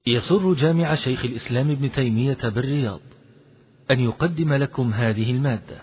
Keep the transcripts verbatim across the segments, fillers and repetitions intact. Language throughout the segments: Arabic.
يسر جامع شيخ الإسلام ابن تيمية بالرياض أن يقدم لكم هذه المادة.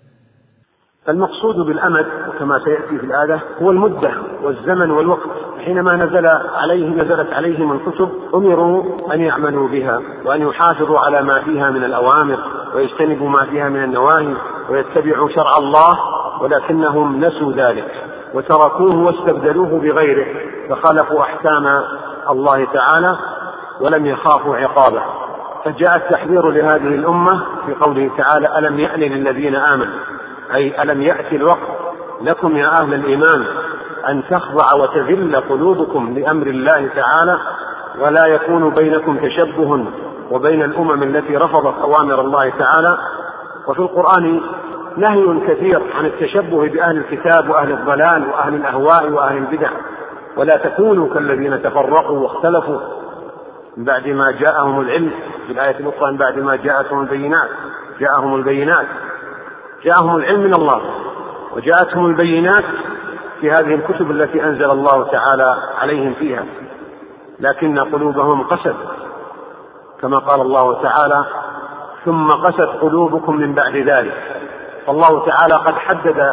المقصود بالأمد كما سيأتي في الآية هو المدة والزمن والوقت. حينما نزل عليه نزلت عليهم الكتب أمروا أن يعملوا بها وأن يحافظوا على ما فيها من الأوامر ويجتنبوا ما فيها من النواهي ويتبعوا شرع الله، ولكنهم نسوا ذلك وتركوه واستبدلوه بغيره فخالفوا أحكام الله تعالى ولم يخافوا عقابه. فجاء التحذير لهذه الأمة في قوله تعالى: ألم يأن للذين آمنوا، أي ألم يأتي الوقت لكم يا أهل الإيمان أن تخضع وتذل قلوبكم لأمر الله تعالى، ولا يكون بينكم تشبه وبين الأمم التي رفضت أوامر الله تعالى. وفي القرآن نهي كثير عن التشبه بأهل الكتاب وأهل الضلال وأهل الأهواء وأهل البدع، ولا تكونوا كالذين تفرقوا واختلفوا من بعد ما جاءهم العلم. في الآية الأخرى: من بعد ما جاءتهم البينات جاءهم البينات جاءهم العلم من الله وجاءتهم البينات في هذه الكتب التي أنزل الله تعالى عليهم فيها، لكن قلوبهم قست، كما قال الله تعالى: ثم قست قلوبكم من بعد ذلك. فالله تعالى قد حدد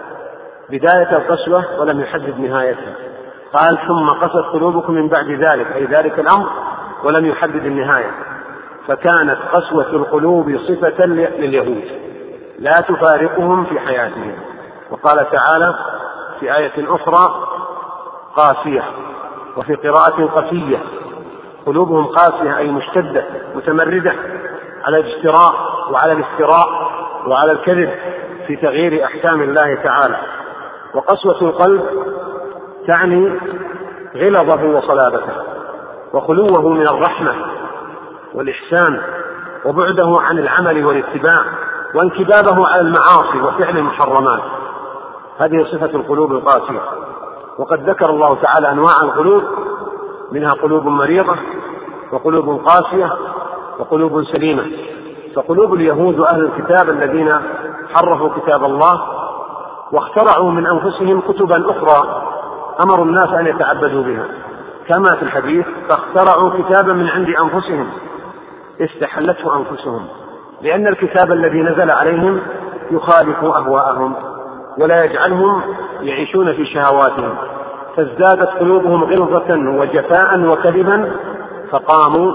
بداية القسوة ولم يحدد نهايتها، قال: ثم قست قلوبكم من بعد ذلك، أي ذلك الأمر، ولم يحدد النهاية. فكانت قسوة القلوب صفة لليهود لا تفارقهم في حياتهم. وقال تعالى في آية أخرى: قاسية، وفي قراءة قسية. قلوبهم قاسية أي مشتدة متمردة على الاجتراء وعلى الافتراء وعلى الكذب في تغيير أحكام الله تعالى. وقسوة القلب تعني غلظه وصلابته وخلوه من الرحمة والإحسان وبعده عن العمل والاتباع وانكبابه على المعاصي وفعل المحرمات. هذه صفة القلوب القاسية. وقد ذكر الله تعالى أنواع القلوب، منها قلوب مريضة وقلوب قاسية وقلوب سليمة. فقلوب اليهود وأهل الكتاب الذين حرفوا كتاب الله واخترعوا من أنفسهم كتبا أخرى أمروا الناس أن يتعبدوا بها، كما في الحديث: فاخترعوا كتابا من عند أنفسهم استحلته أنفسهم، لأن الكتاب الذي نزل عليهم يخالف أهواءهم ولا يجعلهم يعيشون في شهواتهم، فازدادت قلوبهم غلظة وجفاء وكذبا، فقاموا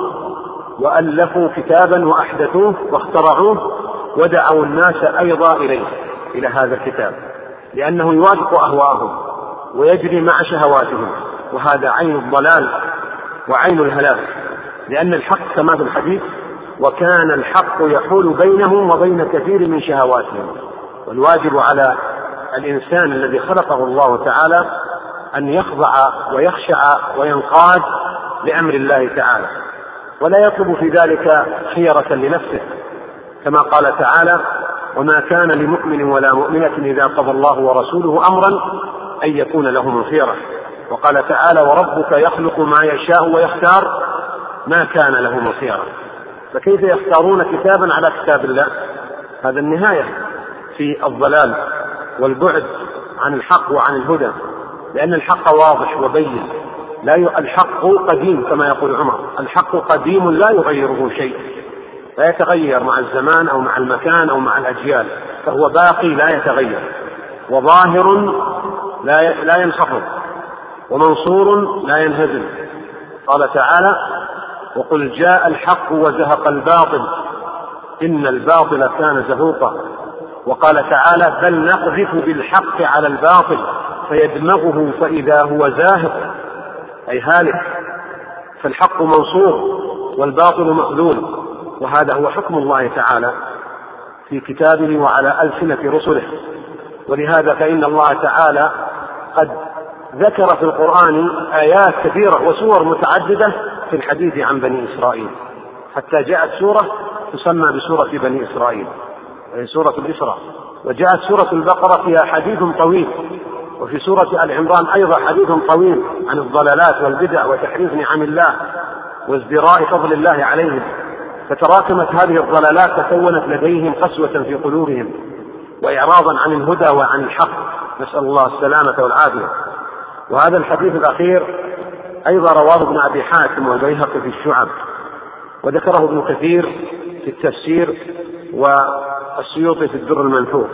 وألفوا كتابا وأحدثوه واخترعوه ودعوا الناس أيضا إليه إلى هذا الكتاب، لأنه يوافق أهواءهم ويجري مع شهواتهم، وهذا عين الضلال وعين الهلاك. لأن الحق كما في الحديث: وكان الحق يحول بينهم وبين كثير من شهواتهم. والواجب على الإنسان الذي خلقه الله تعالى أن يخضع ويخشع وينقاد لأمر الله تعالى، ولا يطلب في ذلك خيرة لنفسه، كما قال تعالى: وما كان لمؤمن ولا مؤمنة إذا قضى الله ورسوله أمرا أن يكون لهم الخيرة. وقال تعالى: وربك يخلق ما يشاء ويختار ما كان لهم الخيرة. فكيف يختارون كتابا على كتاب الله؟ هذا النهاية في الضلال والبعد عن الحق وعن الهدى، لأن الحق واضح وبين. لا ي... الحق قديم كما يقول عمر: الحق قديم لا يغيره شيء، لا يتغير مع الزمان أو مع المكان أو مع الأجيال، فهو باقي لا يتغير، وظاهر لا, ي... لا ينخفض، ومنصور لا ينهزم. قال تعالى: وقل جاء الحق وزهق الباطل إن الباطل كان زهوقا. وقال تعالى: بل نقذف بالحق على الباطل فيدمغه فإذا هو زاهق، أي هالك. فالحق منصور والباطل مخذول، وهذا هو حكم الله تعالى في كتابه وعلى ألسنة رسله. ولهذا فإن الله تعالى قد ذكر في القرآن آيات كثيرة وسور متعددة في الحديث عن بني إسرائيل، حتى جاءت سورة تسمى بسورة بني إسرائيل وهي سورة الإسراء، وجاءت سورة البقرة فيها حديث طويل، وفي سورة آل عمران أيضا حديث طويل عن الضلالات والبدع وتحريف نعم الله وازدراء فضل الله عليهم. فتراكمت هذه الضلالات تكونت لديهم قسوة في قلوبهم وإعراضا عن الهدى وعن الحق، نسأل الله السلامة والعافية. وهذا الحديث الأخير أيضا رواه ابن أبي حاتم والبيهقي في الشعب، وذكره ابن كثير في التفسير والسيوطي في الدر المنثور.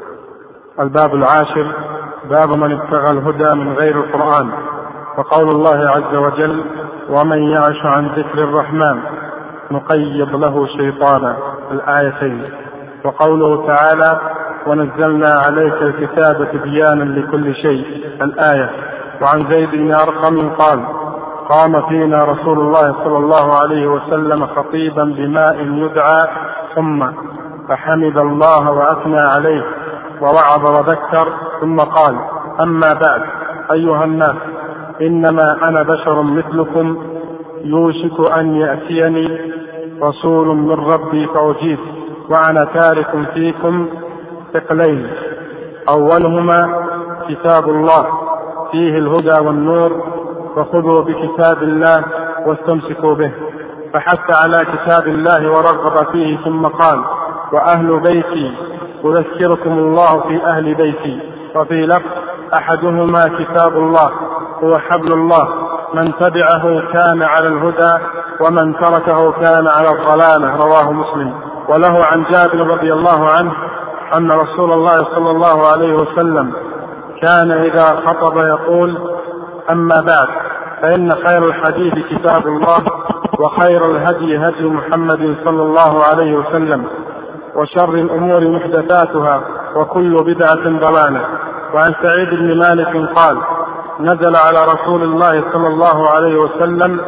الباب العاشر باب من ابتغى الهدى من غير القرآن. وقول الله عز وجل ومن يعش عن ذكر الرحمن نقيض له شيطانا الآيتين. وقوله تعالى ونزلنا عليك الكتاب تبيانا لكل شيء الآية. وعن زيد بن أرقم قال قام فينا رسول الله صلى الله عليه وسلم خطيبا بماء يدعى ثم فحمد الله وأثنى عليه ووعظ وذكر ثم قال أما بعد أيها الناس إنما أنا بشر مثلكم يوشك أن يأتيني رسول من ربي فأجيب وأنا تارك فيكم ثقلين أولهما كتاب الله فيه الهدى والنور فخذوا بكتاب الله واستمسكوا به. فحث على كتاب الله ورغب فيه ثم قال وأهل بيتي أذكركم الله في أهل بيتي. وفي لفظ أحدهما كتاب الله هو حبل الله من تبعه كان على الهدى ومن تركه كان على الضلالة رواه مسلم. وله عن جابر رضي الله عنه أن رسول الله صلى الله عليه وسلم كان إذا خطب يقول أما بعد فإن خير الحديث كتاب الله وخير الهدي هدي محمد صلى الله عليه وسلم وشر الأمور محدثاتها وكل بدعة ضلالة. وعن سعيد بن مالك قال نزل على رسول الله صلى الله عليه وسلم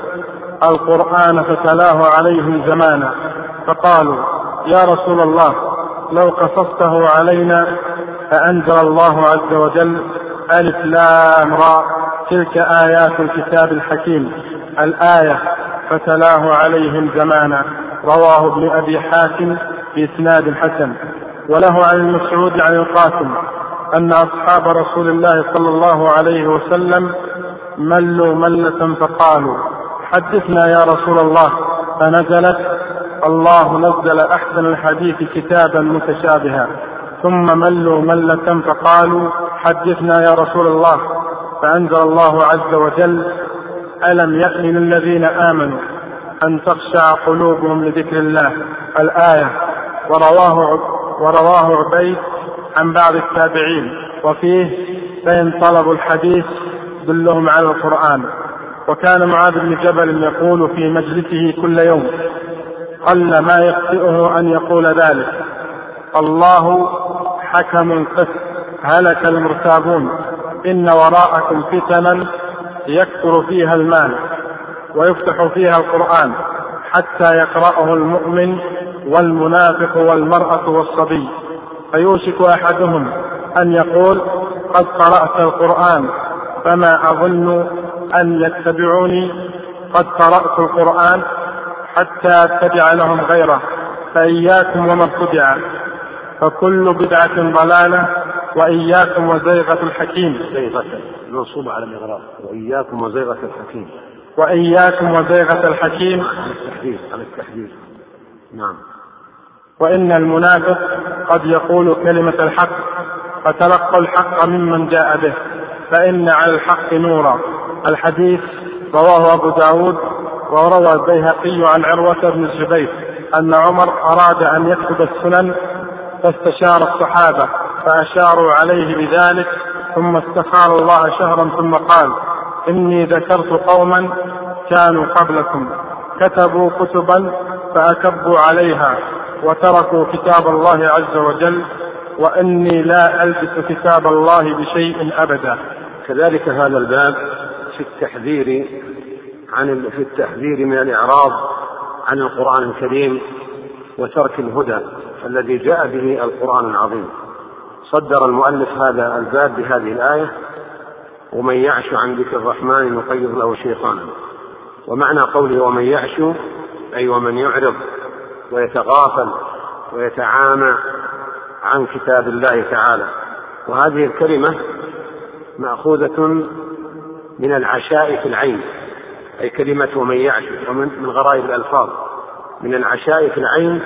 القرآن فتلاه عليهم زمانا فقالوا يا رسول الله لو قصصته علينا فأنزل الله عز وجل ألف لام را تلك آيات الكتاب الحكيم الآية فتلاه عليهم زمانا رواه ابن أبي حاتم بإسناد حسن. وله عن المسعود عن القاسم أن أصحاب رسول الله صلى الله عليه وسلم ملوا ملة فقالوا حدثنا يا رسول الله فنزلت الله نزل أحسن الحديث كتابا متشابها ثم ملوا ملة فقالوا حدثنا يا رسول الله فأنزل الله عز وجل ألم يأن الذين آمنوا أن تخشع قلوبهم لذكر الله الآية. ورواه, ورواه عبيد عن بعض التابعين وفيه فإن طلبوا الحديث دلهم على القرآن. وكان معاذ بن جبل يقول في مجلسه كل يوم قل ما يخطئه أن يقول ذلك الله حكم قسط هلك المرتابون إن وراءكم فتنا يكثر فيها المال ويفتح فيها القرآن حتى يقرأه المؤمن والمنافق والمرأة والصبي فيوشك أحدهم أن يقول قد قرأت القرآن فما أظن أن يتبعوني قد قرأت القرآن حتى أتبع لهم غيره فإياكم وما ابتدع فكل بدعة ضلالة وإياكم وزيغة الحكيم زيغة منصوبة على الإغراء وإياكم وزيغة الحكيم وإياكم وزيغة الحكيم على التحديد على التحديد نعم. وإن المنافق قد يقول كلمة الحق فتلقوا الحق ممن جاء به فإن على الحق نورا. الحديث رواه أبو داود. وروى البيهقي عن عروة بن الزبير أن عمر أراد أن يكتب السنن فاستشار الصحابة فأشاروا عليه بذلك ثم استخار الله شهرا ثم قال إني ذكرت قوما كانوا قبلكم كتبوا كتبا فأكبوا عليها وتركوا كتاب الله عز وجل وإني لا ألبس كتاب الله بشيء أبدا. كذلك هذا الباب في التحذير عن في التحذير من الإعراض عن القرآن الكريم وترك الهدى الذي جاء به القرآن العظيم. صدر المؤلف هذا الباب بهذه الآية ومن يعش عن ذكر الرحمن نقيض له شيطانا. ومعنى قوله ومن يعش أي ومن يعرض ويتغافل ويتعامى عن كتاب الله تعالى. وهذه الكلمة مأخوذة من العشاء في العين أي كلمة ومن يعش ومن من غرائب الألفاظ من العشاء في العين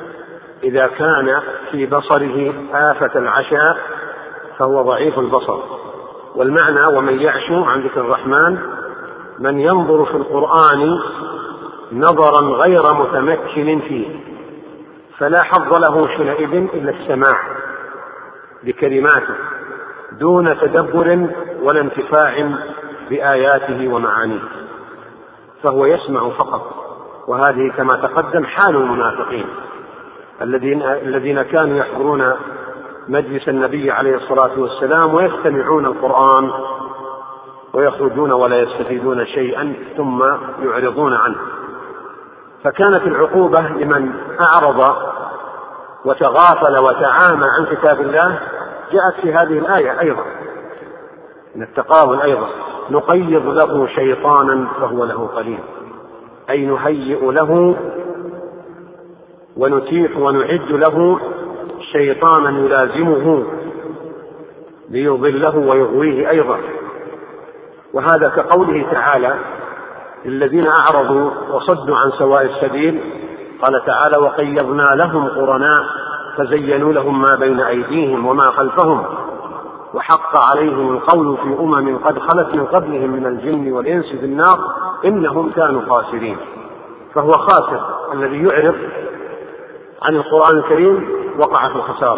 إذا كان في بصره آفة العشاء فهو ضعيف البصر. والمعنى ومن يعش عن ذكر الرحمن من ينظر في القرآن نظرا غير متمكن فيه، فلا حظ له حينئذ إلا السماع بكلماته دون تدبر ولا انتفاع بآياته ومعانيه، فهو يسمع فقط. وهذه كما تقدم حال المنافقين الذين الذين كانوا يحضرون مجلس النبي عليه الصلاة والسلام ويستمعون القرآن ويخرجون ولا يستفيدون شيئا ثم يعرضون عنه. فكانت العقوبة لمن أعرض وتغافل وتعامى عن كتاب الله جاءت في هذه الآية أيضا من التقابل أيضا: نقيض له شيطانا فهو له قرين، أي نهيئ له ونتيح ونعد له شيطانا يلازمه ليضله ويغويه أيضا. وهذا كقوله تعالى: الذين أعرضوا وصدوا عن سواء السبيل، قال تعالى: وقيضنا لهم قرناء فزينوا لهم ما بين أيديهم وما خلفهم وحق عليهم القول في أمم قد خلت من قبلهم من الجن والإنس في النار إنهم كانوا خاسرين. فهو خاسر الذي يعرض عن القرآن الكريم وقع في الخسارة.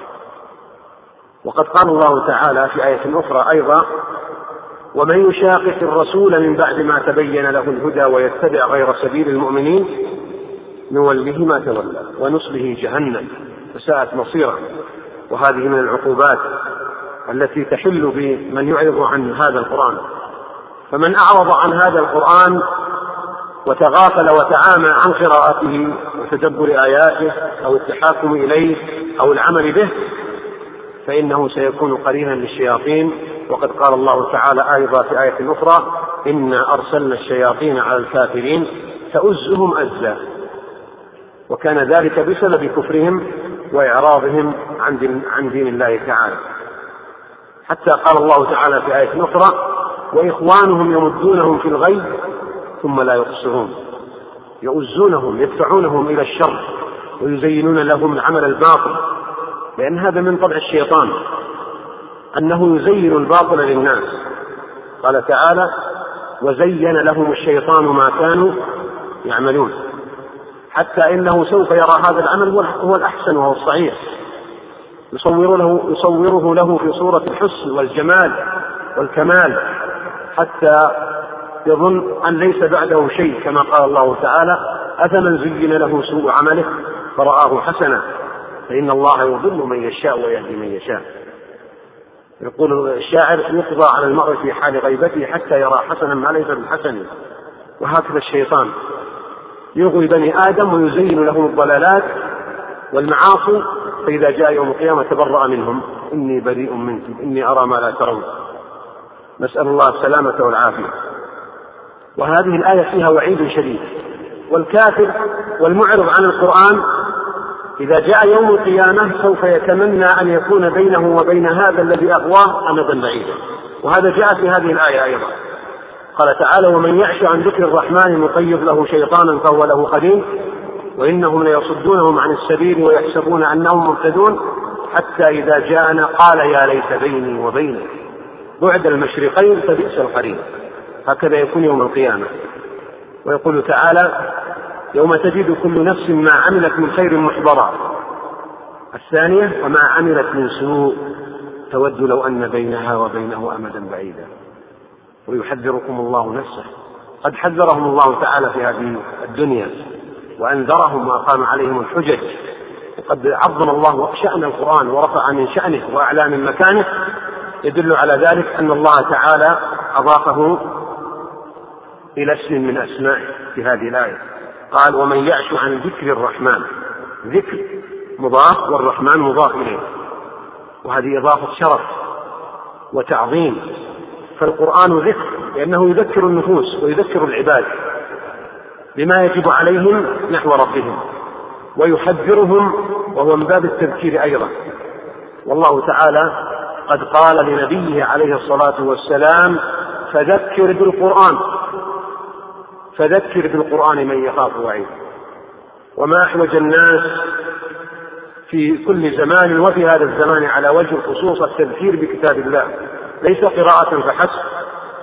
وقد قال الله تعالى في آية أخرى أيضا: ومن يشاقق الرسول من بعد ما تبين له الهدى ويتبع غير سبيل المؤمنين نوله ما تولى ونصله جهنم وساءت مصيرا. وهذه من العقوبات التي تحل بمن يعرض عن هذا القرآن. فمن أعرض عن هذا القرآن وتغافل وتعامى عن قراءته وتدبر آياته أو التحاكم إليه أو العمل به فإنه سيكون قرينا للشياطين. وقد قال الله تعالى أيضا في آية أخرى: إنا أرسلنا الشياطين على الكافرين تؤزهم أزا. وكان ذلك بسبب كفرهم وإعراضهم عن دين, عن دين الله تعالى، حتى قال الله تعالى في آية أخرى: وإخوانهم يمدونهم في الغي ثم لا يقصرون. يؤزونهم يدفعونهم إلى الشر ويزينون لهم العمل الباطل، لأن هذا من طبع الشيطان أنه يزين الباطل للناس. قال تعالى: وزين لهم الشيطان ما كانوا يعملون، حتى إنه سوف يرى هذا العمل هو الأحسن وهو الصحيح، يصور له يصوره له في صورة الحسن والجمال والكمال، حتى يظن أن ليس بعده شيء، كما قال الله تعالى: أفمن زين له سوء عمله فرآه حسنا فإن الله يضل من يشاء ويهدي من يشاء. يقول الشاعر: يقضى على المرء في حال غيبته حتى يرى حسنا ما ليس بالحسن. وهكذا الشيطان يغوي بني آدم ويزين لهم الضلالات والمعاصي، فإذا جاء يوم القيامة تبرأ منهم: إني بريء منكم إني أرى ما لا ترون. نسأل الله السلامة والعافية. وهذه الآية فيها وعيد شديد. والكافر والمعرض عن القرآن إذا جاء يوم القيامة سوف يتمنى أن يكون بينه وبين هذا الذي أغواه أمدا بعيدا. وهذا جاء في هذه الآية أيضا. قال تعالى: ومن يعش عن ذكر الرحمن نقيض له شيطانا فهو له قرين وإنهم ليصدونهم عن السبيل ويحسبون أنهم مهتدون حتى إذا جاءنا قال يا ليت بيني وبينك بعد المشرقين فبئس القرين. هكذا يكون يوم القيامة. ويقول تعالى: يوم تجد كل نفس ما عملت من خير محضرا. الثانية: وما عملت من سوء تود لو أن بينها وبينه أمدا بعيدا. ويحذركم الله نفسه. قد حذرهم الله تعالى في هذه الدنيا وأنذرهم وأقام عليهم الحجج. وقد عظم الله شأن القرآن ورفع من شأنه وأعلى من مكانه، يدل على ذلك أن الله تعالى أضافه إلى اسم من أسمائه في هذه الآية. قال: ومن يعش عن ذكر الرحمن. ذكر مضاف والرحمن مضاف إليه، وهذه إضافة شرف وتعظيم. فالقرآن ذكر لأنه يذكر النفوس ويذكر العباد بما يجب عليهم نحو ربهم، ويحذرهم وهو من باب التذكير أيضا. والله تعالى قد قال لنبيه عليه الصلاة والسلام: فذكر بالقرآن فذكر بالقرآن من يخاف وعيد. وما أحوج الناس في كل زمان وفي هذا الزمان على وجه الخصوص التذكير بكتاب الله، ليس قراءة فحسب،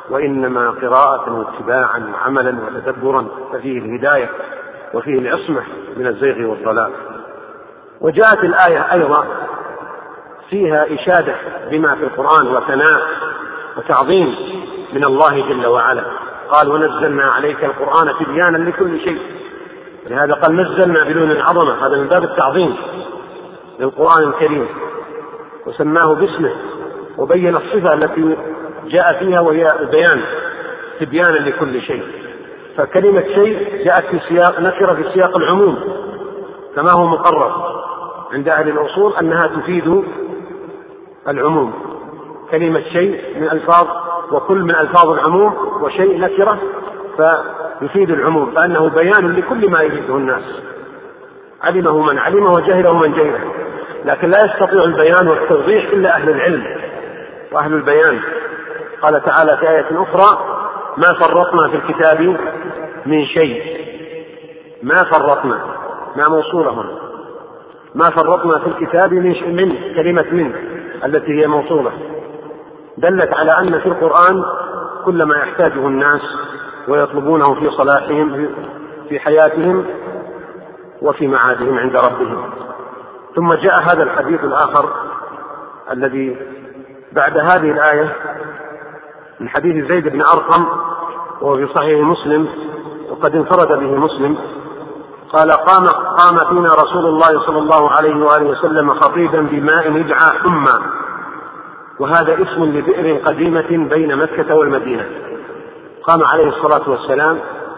وإنما قراءة واتباعا وعملا وتدبرا، ففيه الهداية وفيه العصمة من الزيغ والضلال. وجاءت الآية أيضا فيها إشادة بما في القرآن وثناء وتعظيم من الله جل وعلا. قال ونزلنا عليك القرآن تبيانا لكل شيء، لهذا قال نزلنا بلون العظمة، هذا من باب التعظيم للقرآن الكريم، وسماه باسمه وبين الصفة التي جاء فيها وهي البيان تبيانا لكل شيء. فكلمة شيء جاءت في سياق نكرة في سياق العموم كما هو مقرر عند أهل الأصول أنها تفيد العموم. كلمة شيء من ألفاظ، وكل من ألفاظ العموم، وشيء نكرة فيفيد العموم، فأنه بيان لكل ما يريده الناس، علمه من علمه وجهله من جهله، لكن لا يستطيع البيان والتوضيح إلا أهل العلم وأهل البيان. قال تعالى في آية أخرى ما فرطنا في الكتاب من شيء. ما فرطنا ما موصولة هنا، ما فرطنا في الكتاب من, من كلمة من التي هي موصولة دلت على أن في القرآن كل ما يحتاجه الناس ويطلبونه في صلاحهم في حياتهم وفي معادهم عند ربهم. ثم جاء هذا الحديث الآخر الذي بعد هذه الآية من حديث زيد بن أرقم وهو في صحيح مسلم وقد انفرد به مسلم قال قام, قام فينا رسول الله صلى الله عليه وآله وسلم خطيبا بماء يدعى حمى، وهذا اسم لبئر قديمة بين مكة والمدينة. قام عليه الصلاة والسلام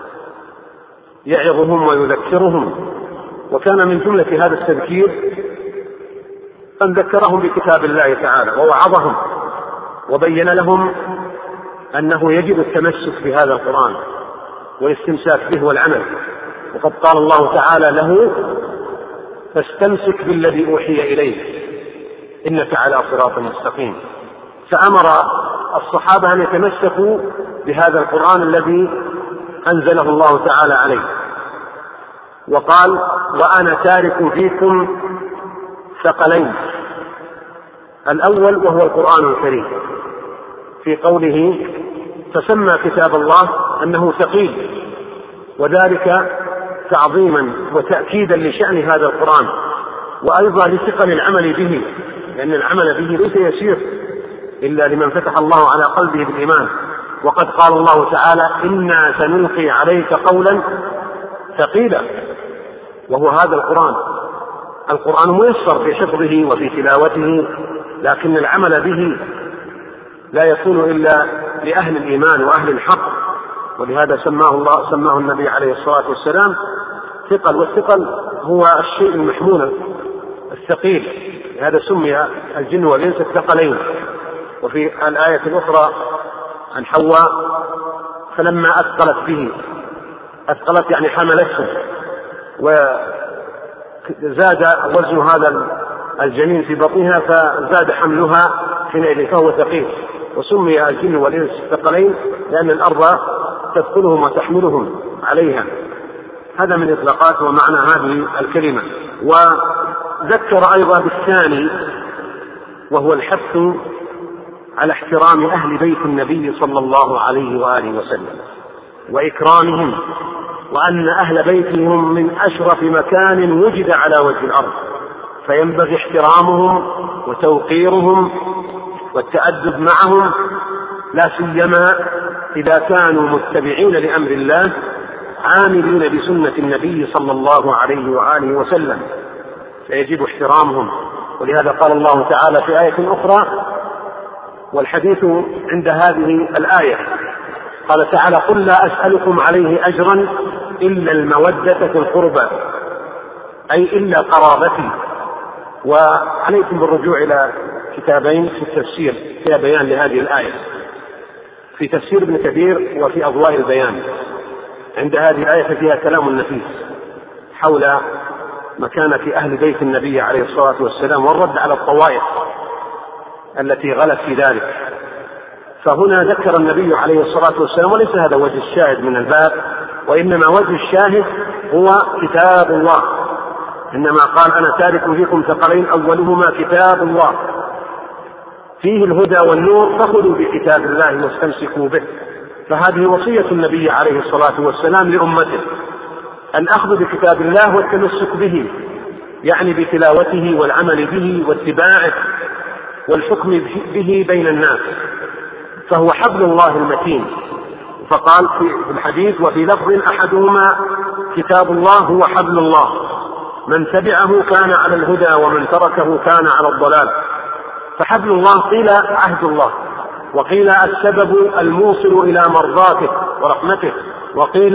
يعظهم ويذكرهم، وكان من جملة هذا التذكير أن ذكرهم بكتاب الله تعالى ووعظهم وبين لهم أنه يجب التمسك بهذا القرآن والاستمساك به والعمل، وقد قال الله تعالى له فاستمسك بالذي أوحي إليك إنك على صراط مستقيم. فأمر الصحابة أن يتمسكوا بهذا القرآن الذي أنزله الله تعالى عليه، وقال وأنا تارك فيكم ثقلين، الأول وهو القرآن الكريم في قوله فسمى كتاب الله أنه ثقيل، وذلك تعظيما وتأكيدا لشأن هذا القرآن، وأيضا لثقل العمل به، لأن العمل به ليس يسير إلا لمن فتح الله على قلبه بالإيمان. وقد قال الله تعالى إنا سنلقي عليك قولا ثقيلا، وهو هذا القرآن. القرآن ميسر في حفظه وفي تلاوته، لكن العمل به لا يكون إلا لأهل الإيمان وأهل الحق، ولهذا سماه الله سماه النبي عليه الصلاة والسلام ثقل، والثقل هو الشيء المحمول الثقيل، لهذا سمي الجن والإنس الثقلين. وفي الآية الأخرى عن حواء فلما أثقلت به، أثقلت يعني حملته، وزاد وزن هذا الجنين في بطنها فزاد حملها حينئذ فهو ثقيل. وسمي الجن والإنس ثقلين لأن الأرض تثقلهم وتحملهم عليها. هذا من إطلاقات ومعنى هذه الكلمة. وذكر أيضا بالثاني وهو الحث على احترام أهل بيت النبي صلى الله عليه وآله وسلم وإكرامهم، وأن أهل بيتهم من أشرف مكان وجد على وجه الأرض، فينبغي احترامهم وتوقيرهم والتأدب معهم، لا سيما إذا كانوا متبعين لأمر الله عاملين بسنة النبي صلى الله عليه وآله وسلم، فيجب احترامهم. ولهذا قال الله تعالى في آية أخرى والحديث عند هذه الآية قال تعالى قل لا أسألكم عليه أجرا إلا المودة في القربى، أي إلا قرابتي. وعليكم بالرجوع إلى كتابين في التفسير فيها بيان لهذه الآية، في تفسير ابن كثير وفي أضواء البيان. عند هذه الآية فيها كلام نفيس حول مكانة أهل بيت النبي عليه الصلاة والسلام والرد على الطوائف التي غلت في ذلك. فهنا ذكر النبي عليه الصلاة والسلام، وليس هذا وجه الشاهد من الباب، وإنما وجه الشاهد هو كتاب الله، إنما قال أنا تارك فيكم ثقلين أولهما كتاب الله، فيه الهدى والنور فخذوا بكتاب الله واستمسكوا به. فهذه وصية النبي عليه الصلاة والسلام لأمته، الأخذ بكتاب الله والتمسك به، يعني بتلاوته والعمل به واتباعه والحكم به بين الناس، فهو حبل الله المتين. فقال في الحديث وفي لفظ أحدهما كتاب الله هو حبل الله، من تبعه كان على الهدى ومن تركه كان على الضلال. فحبل الله قيل عهد الله، وقيل السبب الموصل إلى مرضاته ورحمته، وقيل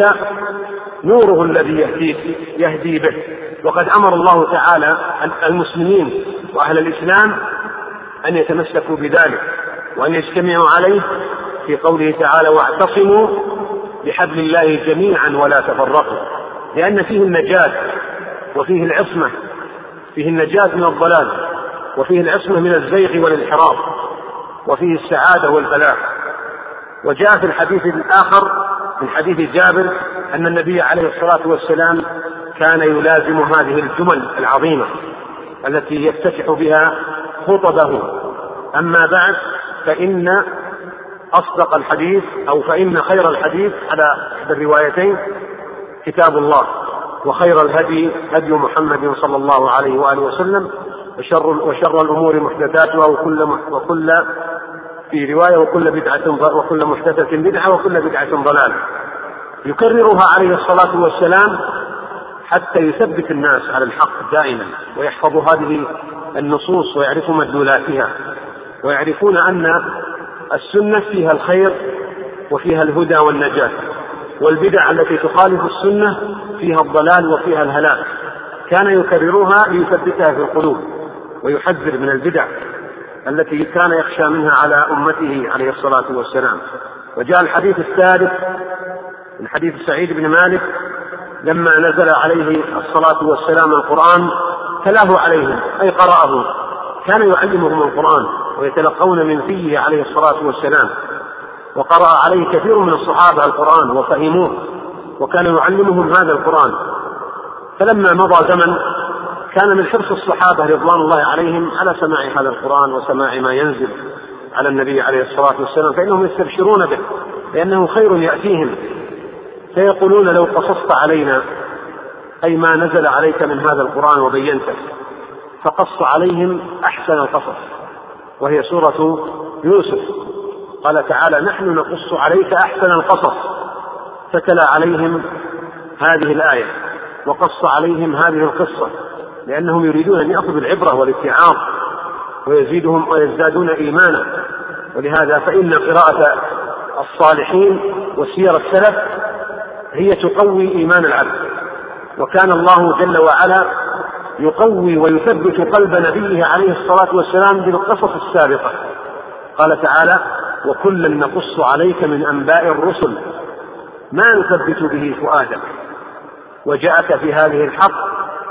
نوره الذي يهدي به. وقد أمر الله تعالى المسلمين وأهل الإسلام أن يتمسكوا بذلك وأن يجتمعوا عليه في قوله تعالى واعتصموا بحبل الله جميعا ولا تفرقوا، لأن فيه النجاة وفيه العصمة، فيه النجاة من الضلال وفيه العصمة من الزيغ والانحراف وفيه السعادة والفلاح. وجاء في الحديث الآخر من حديث جابر أن النبي عليه الصلاة والسلام كان يلازم هذه الجمل العظيمة التي يفتتح بها خطبه. أما بعد، فإن أصدق الحديث أو فإن خير الحديث على إحدى الروايتين كتاب الله، وخير الهدي هدي محمد صلى الله عليه وآله وسلم، وشر, وشر الأمور محدثاتها وكل, وكل في رواية وكل بدعة وكل محدثة بدعة وكل بدعة ضلالة. يكررها عليه الصلاة والسلام حتى يثبت الناس على الحق دائما، ويحفظوا هذه النصوص ويعرفوا مدلولاتها، ويعرفون أن السنة فيها الخير وفيها الهدى والنجاة، والبدع التي تخالف السنة فيها الضلال وفيها الهلاك. كان يكررها ليثبتها في القلوب ويحذر من البدع التي كان يخشى منها على أمته عليه الصلاة والسلام. وجاء الحديث الثالث من حديث سعيد بن مالك لما نزل عليه الصلاة والسلام القرآن تلاه عليهم أي قرأه، كان يعلمهم القرآن ويتلقون من فيه عليه الصلاة والسلام، وقرأ عليه كثير من الصحابة القرآن وفهموه، وكان يعلمهم هذا القرآن. فلما مضى زمن كان من حرص الصحابة رضوان الله عليهم على سماع هذا القرآن وسماع ما ينزل على النبي عليه الصلاة والسلام، فإنهم يستبشرون به لأنه خير يأتيهم، فيقولون لو قصصت علينا أي ما نزل عليك من هذا القرآن وبينته. فقص عليهم أحسن القصص وهي سورة يوسف. قال تعالى نحن نقص عليك أحسن القصص، فتلا عليهم هذه الآية وقص عليهم هذه القصة، لأنهم يريدون أن يأخذوا العبرة والاتعاظ ويزيدهم ويزدادون إيمانا. ولهذا فإن قراءة الصالحين وسير السلف هي تقوي إيمان العبد، وكان الله جل وعلا يقوي ويثبت قلب نبيه عليه الصلاة والسلام بالقصص السابقة. قال تعالى وكلا نقص عليك من أنباء الرسل ما نثبت به فؤادك وجاءك في هذه الحق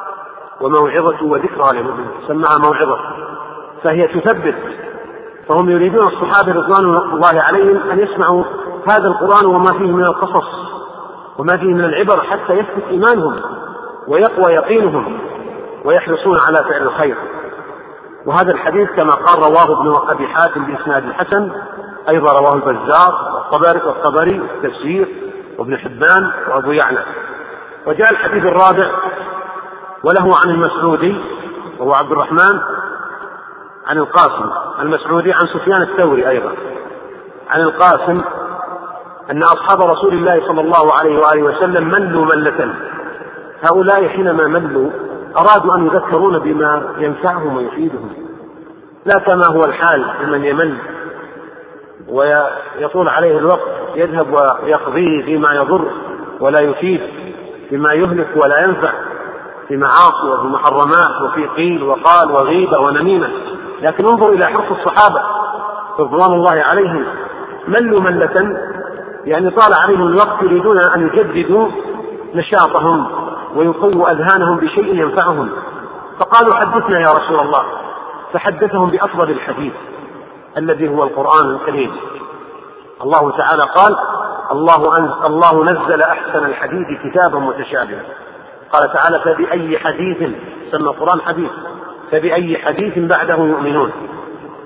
وموعظة وذكرى للمؤمنين، سمعها موعظة فهي تثبت. فهم يريدون الصحابة رضوان الله عليهم أن يسمعوا هذا القرآن وما فيه من القصص وما فيه من العبر حتى يثبت إيمانهم ويقوى يقينهم ويحرصون على فعل الخير. وهذا الحديث كما قال رواه ابن أبي حاتم بإسناد الحسن، أيضا رواه البزار والطبري التفسير وابن حبان وأبو يعلى. وجاء الحديث الرابع وله عن المسعودي وهو عبد الرحمن عن القاسم، المسعودي عن سفيان الثوري أيضا عن القاسم أن أصحاب رسول الله صلى الله عليه وآله وسلم ملوا ملة. هؤلاء حينما ملوا أرادوا أن يذكرون بما ينفعهم ويفيدهم، لا كما هو الحال لمن يمل ويطول عليه الوقت يذهب ويقضيه فيما يضر ولا يفيد، فيما يهلك ولا ينفع، في معاصي وفي محرمات وفي قيل وقال وغيبة ونميمة. لكن انظر إلى حرص الصحابة رضوان الله عليهم، ملوا ملة يعني طال عليهم الوقت، يريدون أن يجددوا نشاطهم ويقووا أذهانهم بشيء ينفعهم. فقالوا حدثنا يا رسول الله، فحدثهم بأفضل الحديث الذي هو القرآن الكريم. الله تعالى قال الله, الله نزل أحسن الحديث كتابا متشابها. قال تعالى فبأي حديث، سمى القرآن حديث، فبأي حديث بعده يؤمنون.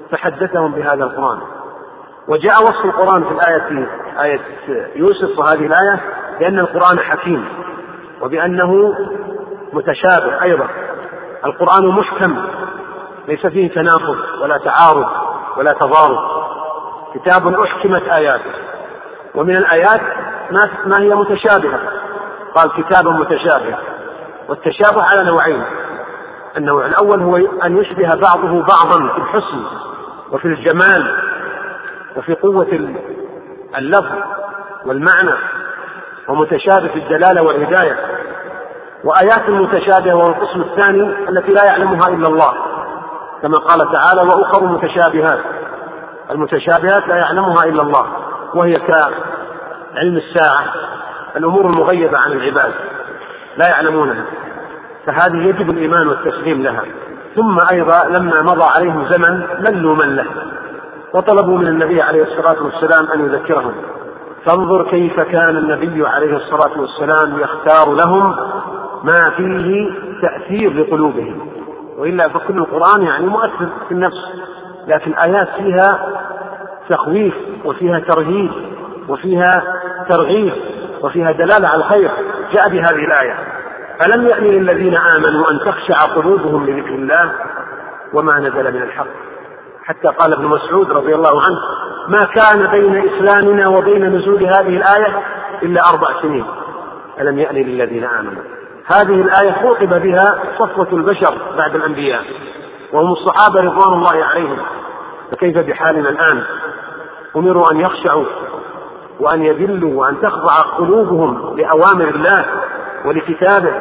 فحدثهم بهذا القرآن. وجاء وصف القرآن في الآية في آية يوسف وهذه الآية بأن القرآن حكيم وبأنه متشابه أيضا. القرآن محكم ليس فيه تناقض ولا تعارض ولا تضارب، كتاب أحكمت آياته. ومن الآيات ما هي متشابهة، قال كتاب متشابه. والتشابه على نوعين: النوع الأول هو أن يشبه بعضه بعضا في الحسن وفي الجمال وفي قوة اللفظ والمعنى، ومتشابه في الدلالة والهداية. وآيات متشابهة وهو القسم الثاني التي لا يعلمها إلا الله، كما قال تعالى: وأخر متشابهات. المتشابهات لا يعلمها إلا الله، وهي كعلم الساعة، الأمور المغيبة عن العباد لا يعلمونها، فهذه يجب الإيمان والتسليم لها. ثم أيضا لما مضى عليهم زمن ملوا مله وطلبوا من النبي عليه الصلاة والسلام أن يذكرهم، فانظر كيف كان النبي عليه الصلاة والسلام يختار لهم ما فيه تأثير لقلوبهم. وإلا فكل القرآن يعني مؤثر في النفس، لكن آيات فيها تخويف وفيها ترهيب وفيها ترغيب وفيها دلالة على الخير. جاء بهذه الآية: ألم يأن للذين آمنوا أن تخشع قلوبهم لذكر الله وما نزل من الحق. حتى قال ابن مسعود رضي الله عنه: ما كان بين إسلامنا وبين نزول هذه الآية إلا أربع سنين. ألم يأن للذين آمنوا، هذه الآية خوطب بها صفوة البشر بعد الأنبياء وهم الصحابة رضوان الله عليهم، فكيف بحالنا الآن؟ أمروا أن يخشعوا وأن يذلوا وأن تخضع قلوبهم لأوامر الله ولكتابه،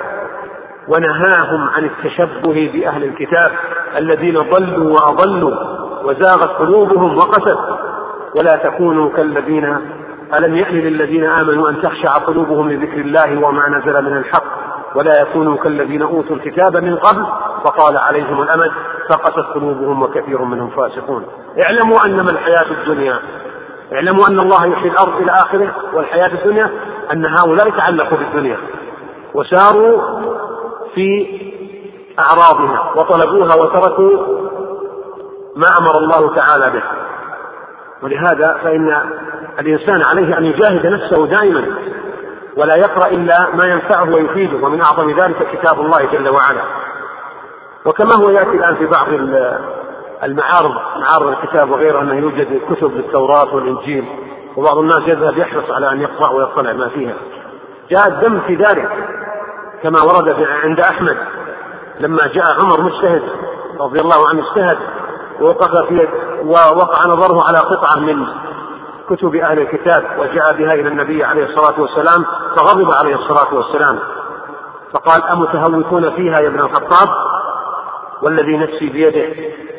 ونهاهم عن التشبه بأهل الكتاب الذين ضلوا وأضلوا وزاغت قلوبهم وقست. ولا تكونوا كالذين ألم يأن للذين آمنوا أن تخشع قلوبهم لذكر الله وما نزل من الحق ولا يكونوا كالذين أوتوا الكتاب من قبل فطال عليهم الأمد فقست قلوبهم وكثير منهم فاسقون. اعلموا أنما الحياة الدنيا، اعلموا أن الله يحيي الأرض إلى آخره، والحياة الدنيا أن هؤلاء تعلقوا بالدنيا وساروا في أعراضها وطلبوها وتركوا ما أمر الله تعالى به. ولهذا فإن الإنسان عليه أن يجاهد نفسه دائما ولا يقرأ إلا ما ينفعه ويفيده، ومن أعظم ذلك كتاب الله جل وعلا. وكما هو يأتي الآن في بعض المعارض معارض الكتاب وغيرها أنه يوجد كتب للتوراة والإنجيل، وبعض الناس يذهب يحرص على أن يقرأ ويطلع ما فيها. جاء الدم في ذلك كما ورد عند أحمد لما جاء عمر مجتهد رضي الله عنه، اجتهد ووقف في ووقع نظره على قطعة من كتب أهل الكتاب وجاء بها إلى النبي عليه الصلاة والسلام، فغضب عليه الصلاة والسلام فقال: أمتهوكون فيها يا ابن الخطاب؟ والذي نفسي بيده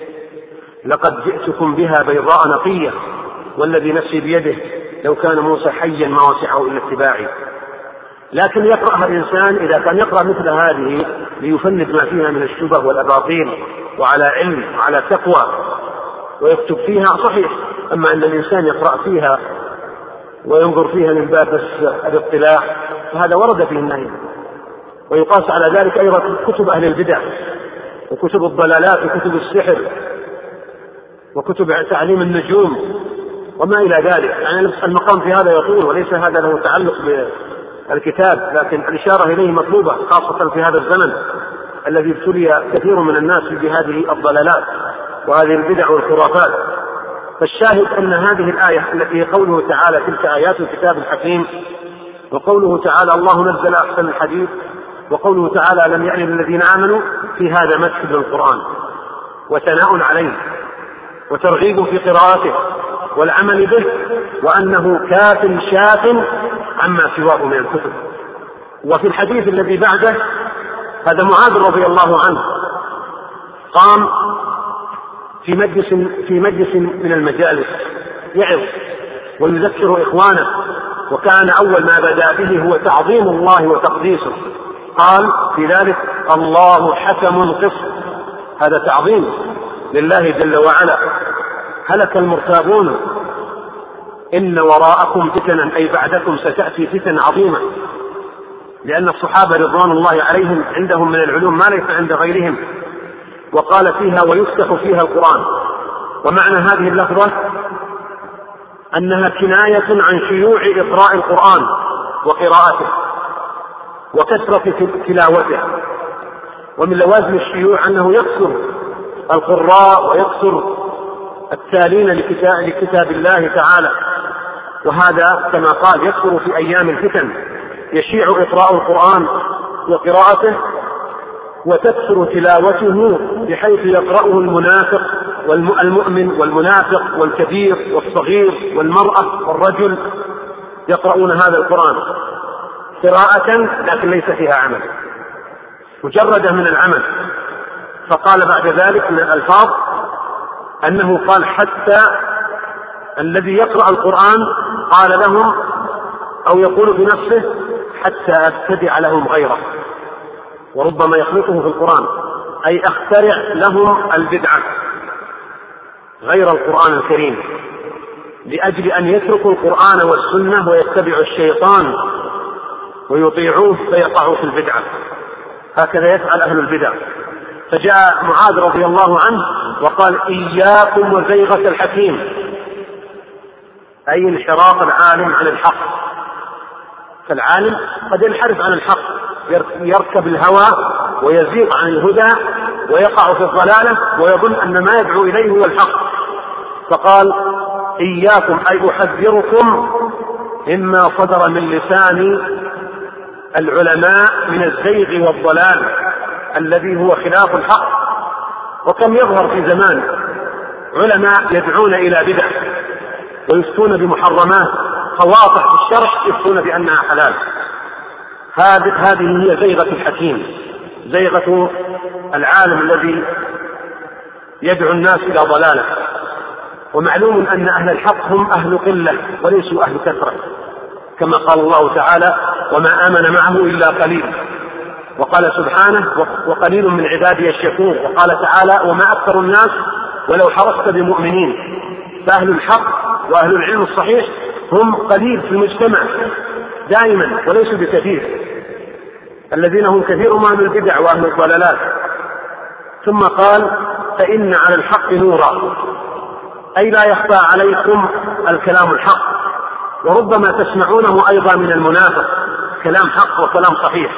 لقد جئتكم بها بيضاء نقية، والذي نفسي بيده لو كان موسى حيا ما وسعه إلا اتباعي. لكن يقرأها الإنسان إذا كان يقرأ مثل هذه ليفند ما فيها من الشبه والأباطيل وعلى علم وعلى تقوى ويكتب فيها صحيح. أما أن الإنسان يقرأ فيها وينظر فيها من باب بس الاطلاع فهذا ورد فيه النهي. ويقاس على ذلك أيضا كتب أهل البدع وكتب الضلالات وكتب السحر وكتب تعليم النجوم وما إلى ذلك. يعني المقام في هذا يطول وليس هذا له تعلق بالكتاب، لكن الإشارة إليه مطلوبة خاصة في هذا الزمن الذي ابتلي كثير من الناس بهذه الضلالات وهذه البدع والخرافات. فالشاهد أن هذه الآية التي قوله تعالى: تلك آيات الكتاب الحكيم، وقوله تعالى: الله نزل أحسن الحديث، وقوله تعالى: لم يأن للذين آمنوا، في هذا مدح بالقرآن وثناء عليه وترغيب في قراءته والعمل به، وأنه كاف شاف عما سواه من الكتب. وفي الحديث الذي بعده هذا معاذ رضي الله عنه قام في مجلس في مجلس من المجالس يعظ ويذكر إخوانه، وكان أول ما بدأ به هو تعظيم الله وتقديسه. قال في ذلك: الله حكم قسط. هذا تعظيم لله جل وعلا. هلك المرتابون، إن وراءكم فتنا، أي بعدكم ستأتي فتن عظيمة، لأن الصحابة رضوان الله عليهم عندهم من العلوم ما ليس عند غيرهم. وقال فيها: ويفتح فيها القرآن. ومعنى هذه اللفظة أنها كناية عن شيوع إقراء القرآن وقراءته وكثرة تلاوته. ومن لوازم الشيوع أنه يكثر القراء ويكثر التالين لكتاب الله تعالى، وهذا كما قال يكثر في أيام الفتن، يشيع إقراء القرآن وقراءته وتكثر تلاوته بحيث يقرأه المنافق والمؤمن والمنافق والكبير والصغير والمرأة والرجل يقرؤون هذا القرآن قراءة لكن ليس فيها عمل، مجردة من العمل. فقال بعد ذلك من الألفاظ أنه قال حتى الذي يقرأ القرآن قال لهم أو يقول بنفسه حتى أبتدع لهم غيره، وربما يخلطه في القرآن أي أخترع لهم البدعة غير القرآن الكريم لأجل أن يتركوا القرآن والسنة ويتبعوا الشيطان ويطيعوه فيقعوا في البدعة. هكذا يفعل أهل البدع. فجاء معاذ رضي الله عنه وقال إياكم وزيغة الحكيم، أي انحراف العالم عن الحق. فالعالم قد ينحرف عن الحق، يركب الهوى ويزيغ عن الهدى ويقع في الضلالة ويظن أن ما يدعو إليه هو الحق. فقال إياكم أي أحذركم مما صدر من لسان العلماء من الزيغ والضلال الذي هو خلاف الحق. وكم يظهر في زمان علماء يدعون إلى بدع ويفتون بمحرمات قواطع في الشرع يفتون بأنها حلال. هذه هي زيغة الحكيم، زيغة العالم الذي يدعو الناس إلى ضلاله. ومعلوم أن أهل الحق هم أهل قلة وليسوا أهل كثرة، كما قال الله تعالى وما آمن معه إلا قليل، وقال سبحانه وقليل من عبادي الشكور، وقال تعالى وما أكثر الناس ولو حرصت بمؤمنين. فأهل الحق وأهل العلم الصحيح هم قليل في المجتمع دائما وليسوا بكثير، الذين هم كثير من أهل البدع وأهل الضلالات. ثم قال فإن على الحق نورا، أي لا يخفى عليكم الكلام الحق، وربما تسمعونه أيضا من المنافق كلام حق وكلام صحيح.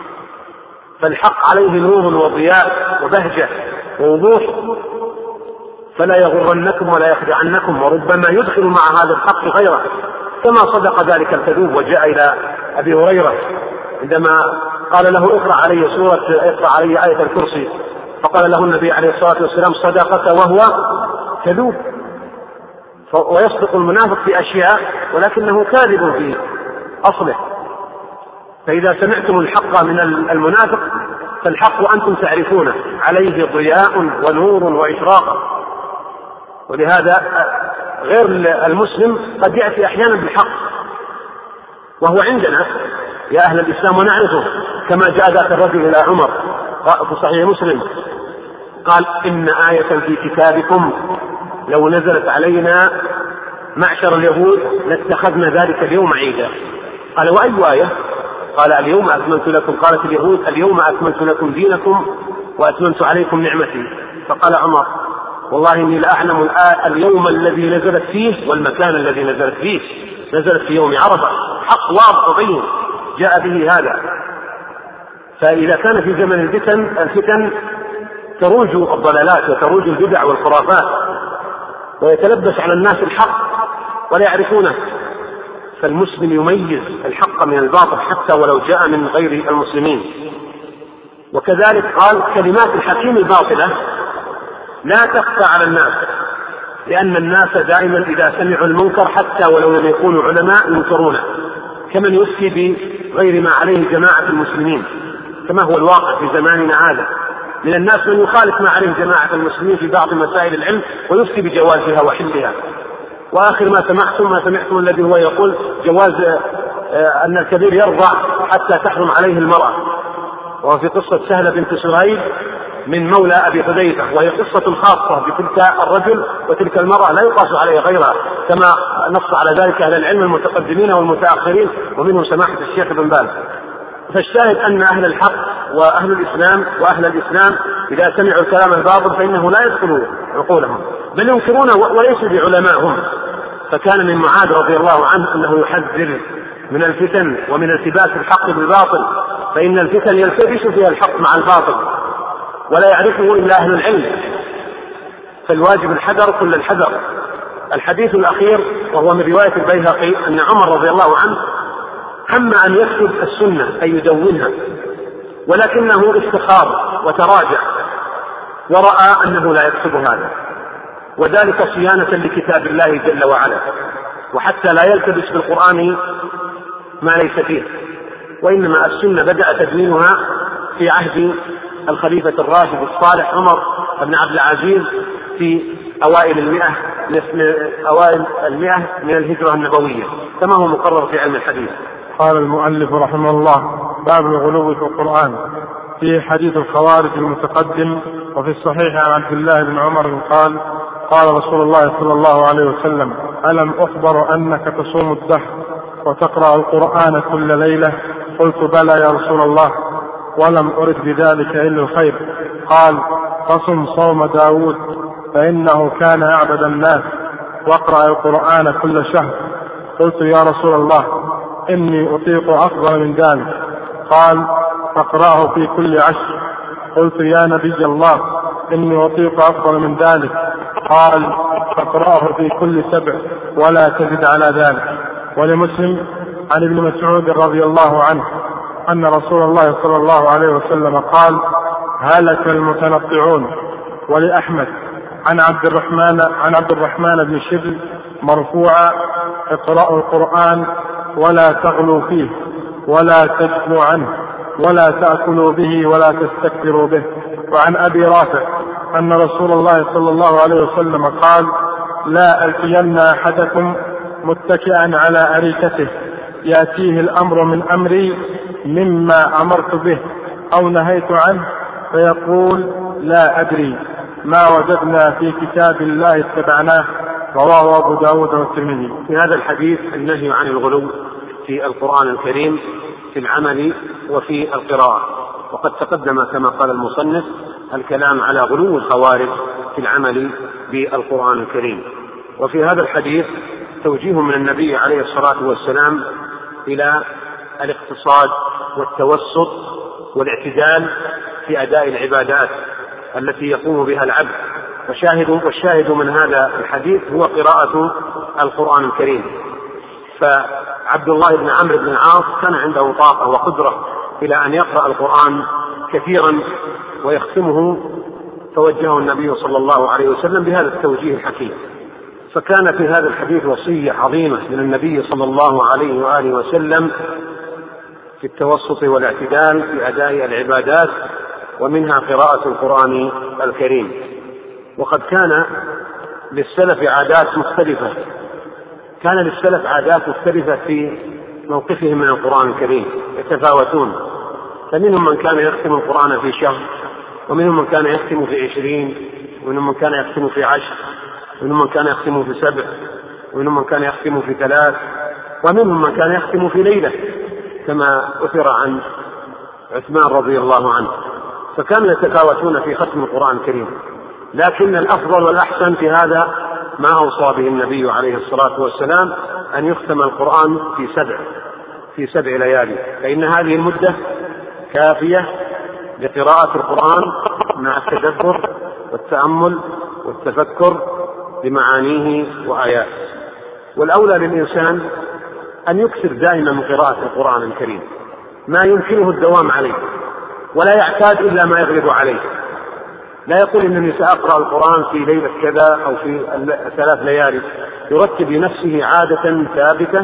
فالحق عليه نور وضياء وبهجة ووضوح، فلا يغرنكم ولا يخدعنكم، وربما يدخل مع هذا الحق غيره، كما صدق ذلك الكذوب. وجاء إلى أبي هريرة عندما قال له اقرأ علي سورة اقرأ علي آية الكرسي، فقال له النبي عليه الصلاة والسلام صدقك وهو كذوب. ويصدق المنافق في أشياء ولكنه كاذب في أصله. فإذا سمعتم الحق من المنافق فالحق أنتم تعرفونه عليه ضياء ونور وإشراق. ولهذا غير المسلم قد يأتي أحيانا بالحق وهو عندنا يا أهل الإسلام ونعرفه، كما جاء ذاك الرجل إلى عمر في صحيح مسلم قال إن آية في كتابكم لو نزلت علينا معشر اليهود لاتخذنا ذلك اليوم عيدا. قال وأي آية؟ قال اليوم أكملت لكم، قالت اليهود اليوم أكملت لكم دينكم وأتممت عليكم نعمتي. فقال عمر والله إني لأعلم اليوم الذي نزلت فيه والمكان الذي نزلت فيه، نزلت في يوم عرفة، حق واضح وبين جاء به هذا. فإذا كان في زمن الفتن الفتن تروج الضلالات وتروج البدع والخرافات ويتلبس على الناس الحق ولا يعرفونه، فالمسلم يميز الحق من الباطل حتى ولو جاء من غير المسلمين. وكذلك قال كلمات الحكيم الباطلة لا تخفى على الناس، لأن الناس دائما إذا سمعوا المنكر حتى ولو لم يكونوا علماء ينكرونه، كمن يفتي بغير ما عليه جماعة المسلمين، كما هو الواقع في زماننا هذا. من الناس من يخالف ما عليه جماعة المسلمين في بعض مسائل العلم ويفتي بجوازها وحلها. وآخر ما سمعتم ما سمعتم الذي هو يقول جواز أن الكبير يرضع حتى تحرم عليه المرأة، وفي قصة سهلة بنت سهيل من مولى أبي حذيفة، وهي قصة خاصة بتلك الرجل وتلك المرأة لا يقاس عليها غيرها، كما نص على ذلك أهل العلم المتقدمين والمتأخرين ومنهم سماحة الشيخ ابن باز. فالشاهد أن أهل الحق وأهل الإسلام وأهل الإسلام إذا سمعوا الكلام الباطل فإنه لا يدخل عقولهم، بل ينكرونه وليسوا بعلماء هم. فكان من معاذ رضي الله عنه أنه يحذر من الفتن ومن التباس الحق بالباطل، فإن الفتن يلتبس فيها الحق مع الباطل ولا يعرفه إلا أهل العلم، فالواجب الحذر كل الحذر. الحديث الأخير وهو من رواية البيهقي أن عمر رضي الله عنه هم أن يكتب السنة أي يدونها، ولكنه استخار وتراجع ورأى أنه لا يكتب هذا، وذلك صيانة لكتاب الله جل وعلا، وحتى لا يلتبس بالقرآن ما ليس فيه. وإنما السنة بدأ تدوينها في عهد الخليفة الراشد الصالح عمر بن عبد العزيز في أوائل المئة أوائل المئة من الهجرة النبوية كما هو مقرر في علم الحديث. قال المؤلف رحمه الله: باب الغلو في القرآن. فيه حديث الخوارج المتقدم. وفي الصحيح عن عبد الله بن عمر قال: قال رسول الله صلى الله عليه وسلم: ألم أخبر أنك تصوم الدهر وتقرأ القرآن كل ليلة؟ قلت: بلى يا رسول الله، ولم أرد بذلك إلا الخير. قال: فصم صوم داود فإنه كان أعبد الناس، واقرأ القرآن كل شهر. قلت: يا رسول الله، إني أطيق أفضل من ذلك. قال: فاقرأه في كل عشر. قلت: يا نبي الله، إني أطيق أفضل من ذلك. قال: فاقرأه في كل سبع ولا تزد على ذلك. ولمسلم عن ابن مسعود رضي الله عنه أن رسول الله صلى الله عليه وسلم قال: هلك المتنطعون. ولأحمد عن عبد الرحمن عن عبد الرحمن بن شبل مرفوعا: اقرأوا القرآن ولا تغلوا فيه ولا تجفوا عنه ولا تأكلوا به ولا تستكبروا به. وعن أبي رافع أن رسول الله صلى الله عليه وسلم قال: لا ألقين أحدكم متكئا على أريكته يأتيه الأمر من أمري مما أمرت به أو نهيت عنه فيقول: لا أدري، ما وجدنا في كتاب الله اتبعناه. رواه أبو داود والترمذي. في هذا الحديث النهي عن الغلو في القرآن الكريم في العمل وفي القراءة، وقد تقدم كما قال المصنف الكلام على غلو الخوارج في العمل بالقرآن الكريم. وفي هذا الحديث توجيه من النبي عليه الصلاة والسلام إلى الاقتصاد والتوسط والاعتدال في أداء العبادات التي يقوم بها العبد. وشاهد والشاهد من هذا الحديث هو قراءة القرآن الكريم. فعبد الله بن عمرو بن العاص كان عنده طاقة وقدرة إلى أن يقرأ القرآن كثيرا ويختمه، فوجهه النبي صلى الله عليه وسلم بهذا التوجيه الحكيم. فكان في هذا الحديث وصية عظيمة من النبي صلى الله عليه وآله وسلم في التوسط والاعتدال في أداء العبادات، ومنها قراءة القرآن الكريم. وقد كان للسلف عادات مختلفة كان للسلف عادات مختلفة في موقفهم من القرآن الكريم، يتفاوتون. فمنهم من كان يختم القرآن في شهر، ومنهم من كان يختم في عشرين، ومنهم من كان يختم في عشر، ومنهم من كان يختم في سبع، ومنهم من كان يختم في ثلاث، ومنهم من كان يختم في ليلة كما أثر عن عثمان رضي الله عنه. فكانوا يتفاوتون في ختم القرآن الكريم، لكن الأفضل والأحسن في هذا ما أوصى به النبي عليه الصلاة والسلام، أن يختم القرآن في سبع في سبع ليالي، فإن هذه المدة كافية لقراءة القرآن مع التدبر والتأمل والتفكر بمعانيه وآياته. والأولى للإنسان أن يكثر دائما من قراءة القرآن الكريم ما يمكنه الدوام عليه، ولا يعتاد إلا ما يغلب عليه. لا يقول إنني سأقرأ القرآن في ليلة كذا أو في ثلاث ليالي، يرتب لنفسه عادة ثابتة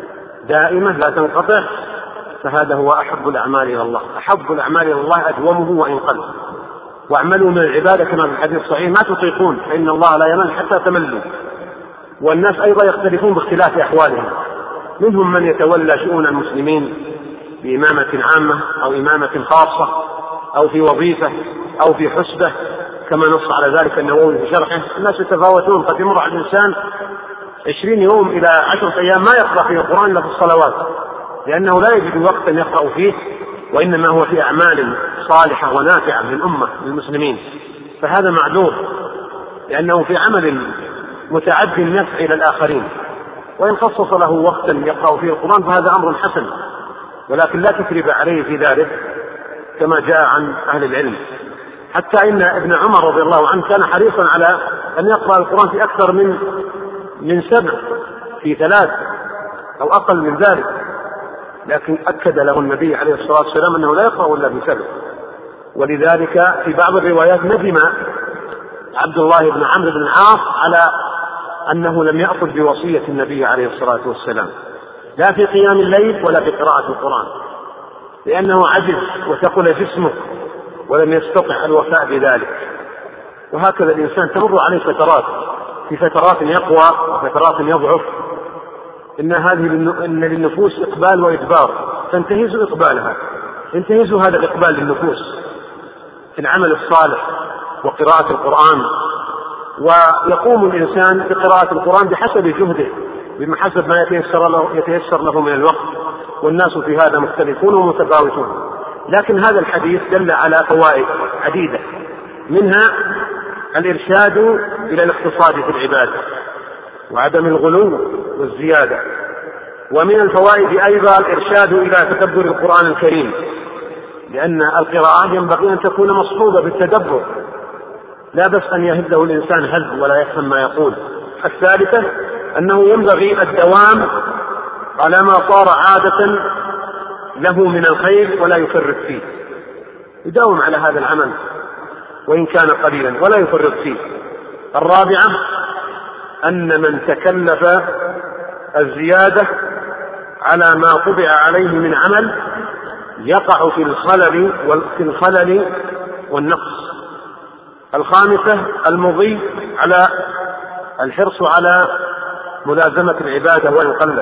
دائمة لا تنقطع، فهذا هو أحب الأعمال إلى الله. أحب الأعمال إلى الله أدومه وإن قل. واعملوا من العبادة كما في الحديث الصحيح ما تطيقون فإن الله لا يمل حتى تملوا. والناس أيضا يختلفون باختلاف أحوالهم، منهم من يتولى شؤون المسلمين بإمامة عامة أو إمامة خاصة أو في وظيفة أو في حسبة كما نص على ذلك النووي في شرحه. الناس يتفاوتون، قد يمر على الإنسان عشرين يوم إلى عشرة أيام ما يقرأ فيه القرآن إلا في الصلوات، لأنه لا يجد وقتا يقرأ فيه، وإنما هو في أعمال صالحة ونافعة للأمة للمسلمين، فهذا معذور. لأنه في عمل متعدي النفع إلى الآخرين، وإن خصص له وقتا يقرأ فيه القرآن فهذا أمر حسن، ولكن لا تثريب عليه في ذلك كما جاء عن أهل العلم. حتى إن ابن عمر رضي الله عنه كان حريصا على أن يقرأ القرآن في أكثر من من سبع، في ثلاث أو أقل من ذلك، لكن أكد له النبي عليه الصلاة والسلام أنه لا يقرأ إلا في سبع. ولذلك في بعض الروايات ندم عبد الله بن عمرو بن العاص على أنه لم يأخذ بوصية النبي عليه الصلاة والسلام لا في قيام الليل ولا في قراءة القرآن، لأنه عجز وثقل جسمه ولم يستطع الوفاء بذلك. وهكذا الإنسان تمر عليه فترات، في فترات يقوى وفترات يضعف. إن هذه إن للنفوس إقبال وإدبار، فانتهز إقبالها، انتهزوا هذا الإقبال للنفوس في العمل الصالح وقراءة القرآن. ويقوم الإنسان بقراءة القرآن بحسب جهده، بحسب ما يتيسر له, يتيسر له من الوقت، والناس في هذا مختلفون ومتفاوتون. لكن هذا الحديث دل على فوائد عديدة، منها الإرشاد إلى الاقتصاد في العبادة وعدم الغلو والزيادة. ومن الفوائد أيضا الإرشاد إلى تدبر القرآن الكريم، لأن القراءة ينبغي أن تكون مصحوبة بالتدبر، لا بس أن يهده الإنسان هز ولا يفهم ما يقول. الثالثة أنه ينبغي الدوام على ما صار عادة له من الخير ولا يفرط فيه، يداوم على هذا العمل وإن كان قليلا ولا يفرط فيه. الرابعة أن من تكلف الزيادة على ما طبع عليه من عمل يقع في الخلل في الخلل والنقص. الخامسة المضي على الحرص على ملازمة العبادة وإن قلت.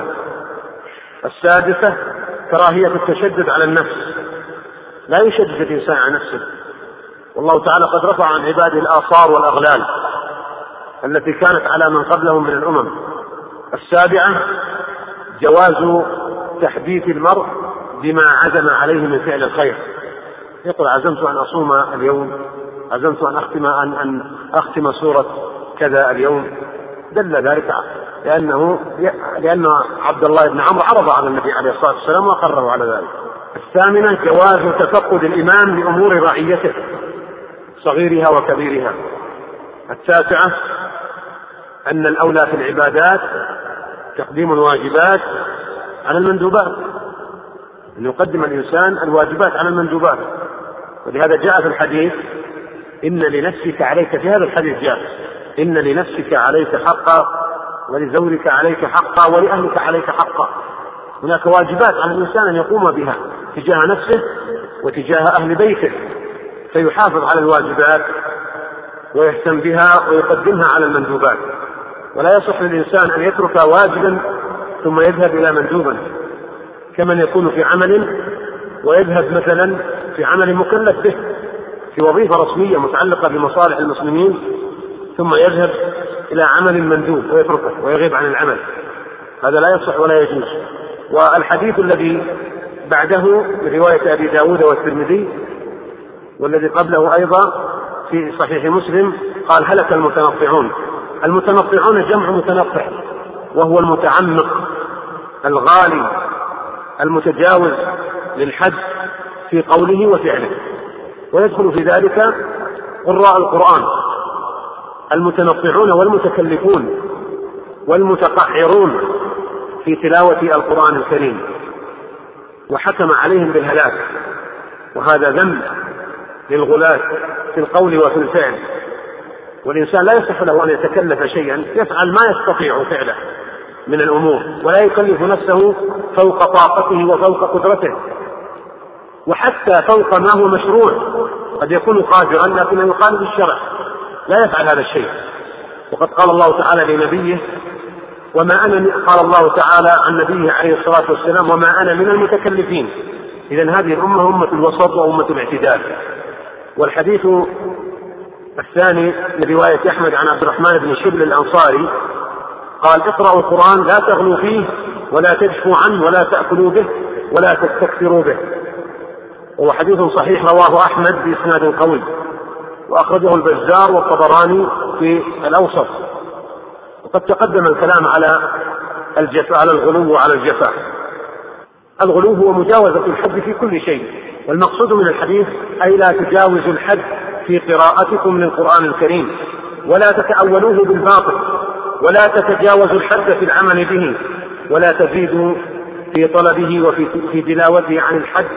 السادسة كراهية التشدد على النفس، لا يشدد الإنسان على نفسه، والله تعالى قد رفع عن عباده الآثار والأغلال التي كانت على من قبلهم من الأمم. السابعة جواز تحديث المرء بما عزم عليه من فعل الخير، يقول عزمت أن أصوم اليوم، عزمت أن أختم أن أن أختم سورة كذا اليوم، دل ذلك لأنه لأن عبد الله بن عمرو عرض على النبي عليه الصلاة والسلام وأقره على ذلك. الثامنة جواز تفقد الإمام لأمور رعيته صغيرها وكبيرها. التاسعة أن الأولى في العبادات تقديم الواجبات على المندوبات، أن يقدم الإنسان الواجبات على المندوبات. ولهذا جاء في الحديث إن لنفسك عليك، في هذا الحديث جاء إن لنفسك عليك حقا ولزوجك عليك حقا ولأهلك عليك حقا. هناك واجبات على الإنسان أن يقوم بها تجاه نفسه وتجاه أهل بيته، فيحافظ على الواجبات ويهتم بها ويقدمها على المندوبات. ولا يصح للإنسان أن يترك واجبا ثم يذهب إلى مندوبا، كمن يكون في عمل ويذهب مثلا في عمل مكلف به في وظيفة رسمية متعلقة بمصالح المسلمين، ثم يذهب إلى عمل مندوب ويتركه ويغيب عن العمل، هذا لا يصح ولا يجوز. والحديث الذي بعده من رواية أبي داود والترمذي والذي قبله أيضا في صحيح مسلم قال هلك المتنطعون. المتنطعون جمع متنطع، وهو المتعمق الغالي المتجاوز للحد في قوله وفعله، ويدخل في ذلك قراء القرآن المتنطعون والمتكلفون والمتقعرون في تلاوة القرآن الكريم، وحكم عليهم بالهلاك. وهذا ذنب للغلاة في القول وفي الفعل، والإنسان لا يصح له أن يتكلف شيئا، يفعل ما يستطيع فعله من الأمور ولا يكلف نفسه فوق طاقته وفوق قدرته، وحتى فوق ما هو مشروع. قد يكون قادرا لكنه يخالف الشرع، لا يفعل هذا الشيء. وقد قال الله تعالى لنبيه وما أنا قال الله تعالى عن نبيه عليه الصلاة والسلام وما أنا من المتكلفين. إذن هذه الأمة أمة الوسط وأمة الاعتدال. والحديث الثاني من رواية أحمد عن عبد الرحمن بن شبل الأنصاري قال اقرأوا القرآن لا تغلوا فيه ولا تجفوا عنه ولا تأكلوا به ولا تستكثروا به. وهو حديث صحيح رواه أحمد بإسناد قوي، وأخرجه البزار والطبراني في الأوسط. وقد تقدم الكلام على الجفاء، على الغلو وعلى الجفاء. الغلو هو مجاوزة الحد في كل شيء، والمقصود من الحديث أي لا تجاوزوا الحد في قراءتكم للقرآن الكريم، ولا تتأولوه بالباطل، ولا تتجاوزوا الحد في العمل به، ولا تزيدوا في طلبه وفي في تلاوته عن الحد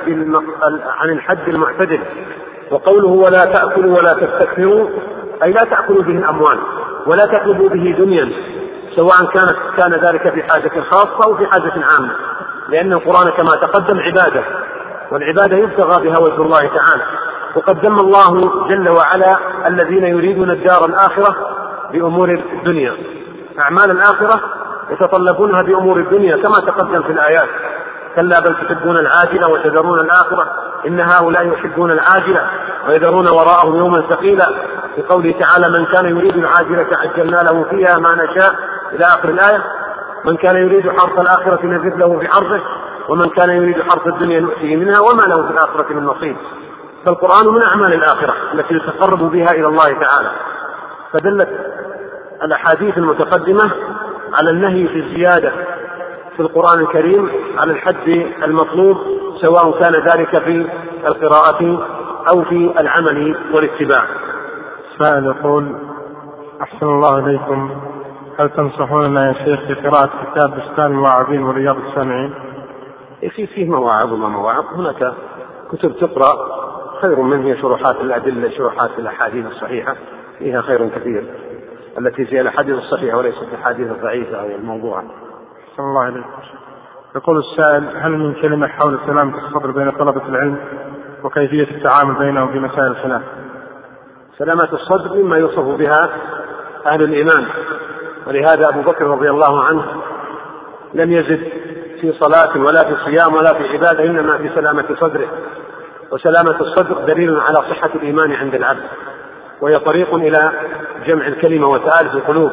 عن الحد المعتدل. وقوله ولا تأكلوا ولا تستكثروا أي لا تأكلوا به الأموال ولا تطلبوا به دنيا، سواء كانت كان ذلك في حاجة خاصة أو في حاجة عامة، لأن القرآن كما تقدم عبادة، والعبادة يبتغى بها وجه الله تعالى. وقدم الله جل وعلا الذين يريدون الدار الآخرة بأمور الدنيا، أعمال الآخرة يتطلبونها بأمور الدنيا كما تقدم في الآيات: كلا بل تحبون العاجلة وتذرون الآخرة إن هؤلاء يحبون العاجلة ويذرون وراءهم يوما ثقيلا، في قوله تعالى: من كان يريد العاجلة عجلنا له فيها ما نشاء، إلى آخر الآية. من كان يريد حرث الآخرة نزد له في حرثه ومن كان يريد حرث الدنيا نؤتيه منها وما له في الآخرة من نصيب. فالقرآن من أعمال الآخرة التي يتقرب بها إلى الله تعالى. فدلت الأحاديث المتقدمة على النهي في الزيادة في القرآن الكريم على الحد المطلوب، سواء كان ذلك في القراءة أو في العمل والاتباع. سائل يقول: أحسن الله إليكم، هل تنصحوننا يا شيخ بقراءة كتاب بستان الواعظين ورياض السامعين؟ في فيه مواعظ وما مواعظ، هناك كتب تقرأ خير منه شروحات الأدلة، شروحات الأحاديث الصحيحة فيها خير كثير، التي فيها الأحاديث الصحيحة وليست الأحاديث الضعيفة أو الموضوعة. أحسن الله إليكم. يقول السائل: هل من كلمة حول سلامة الصدر بين طلبة العلم وكيفية التعامل بينهم في مسائل الخلاف؟ سلامة الصدر مما يوصف بها أهل الإيمان، ولهذا أبو بكر رضي الله عنه لم يزد في صلاة ولا في صيام ولا في عبادة، إنما في سلامة صدره. وسلامة الصدر دليل على صحة الإيمان عند العبد، وهي طريق إلى جمع الكلمة وتآلف القلوب.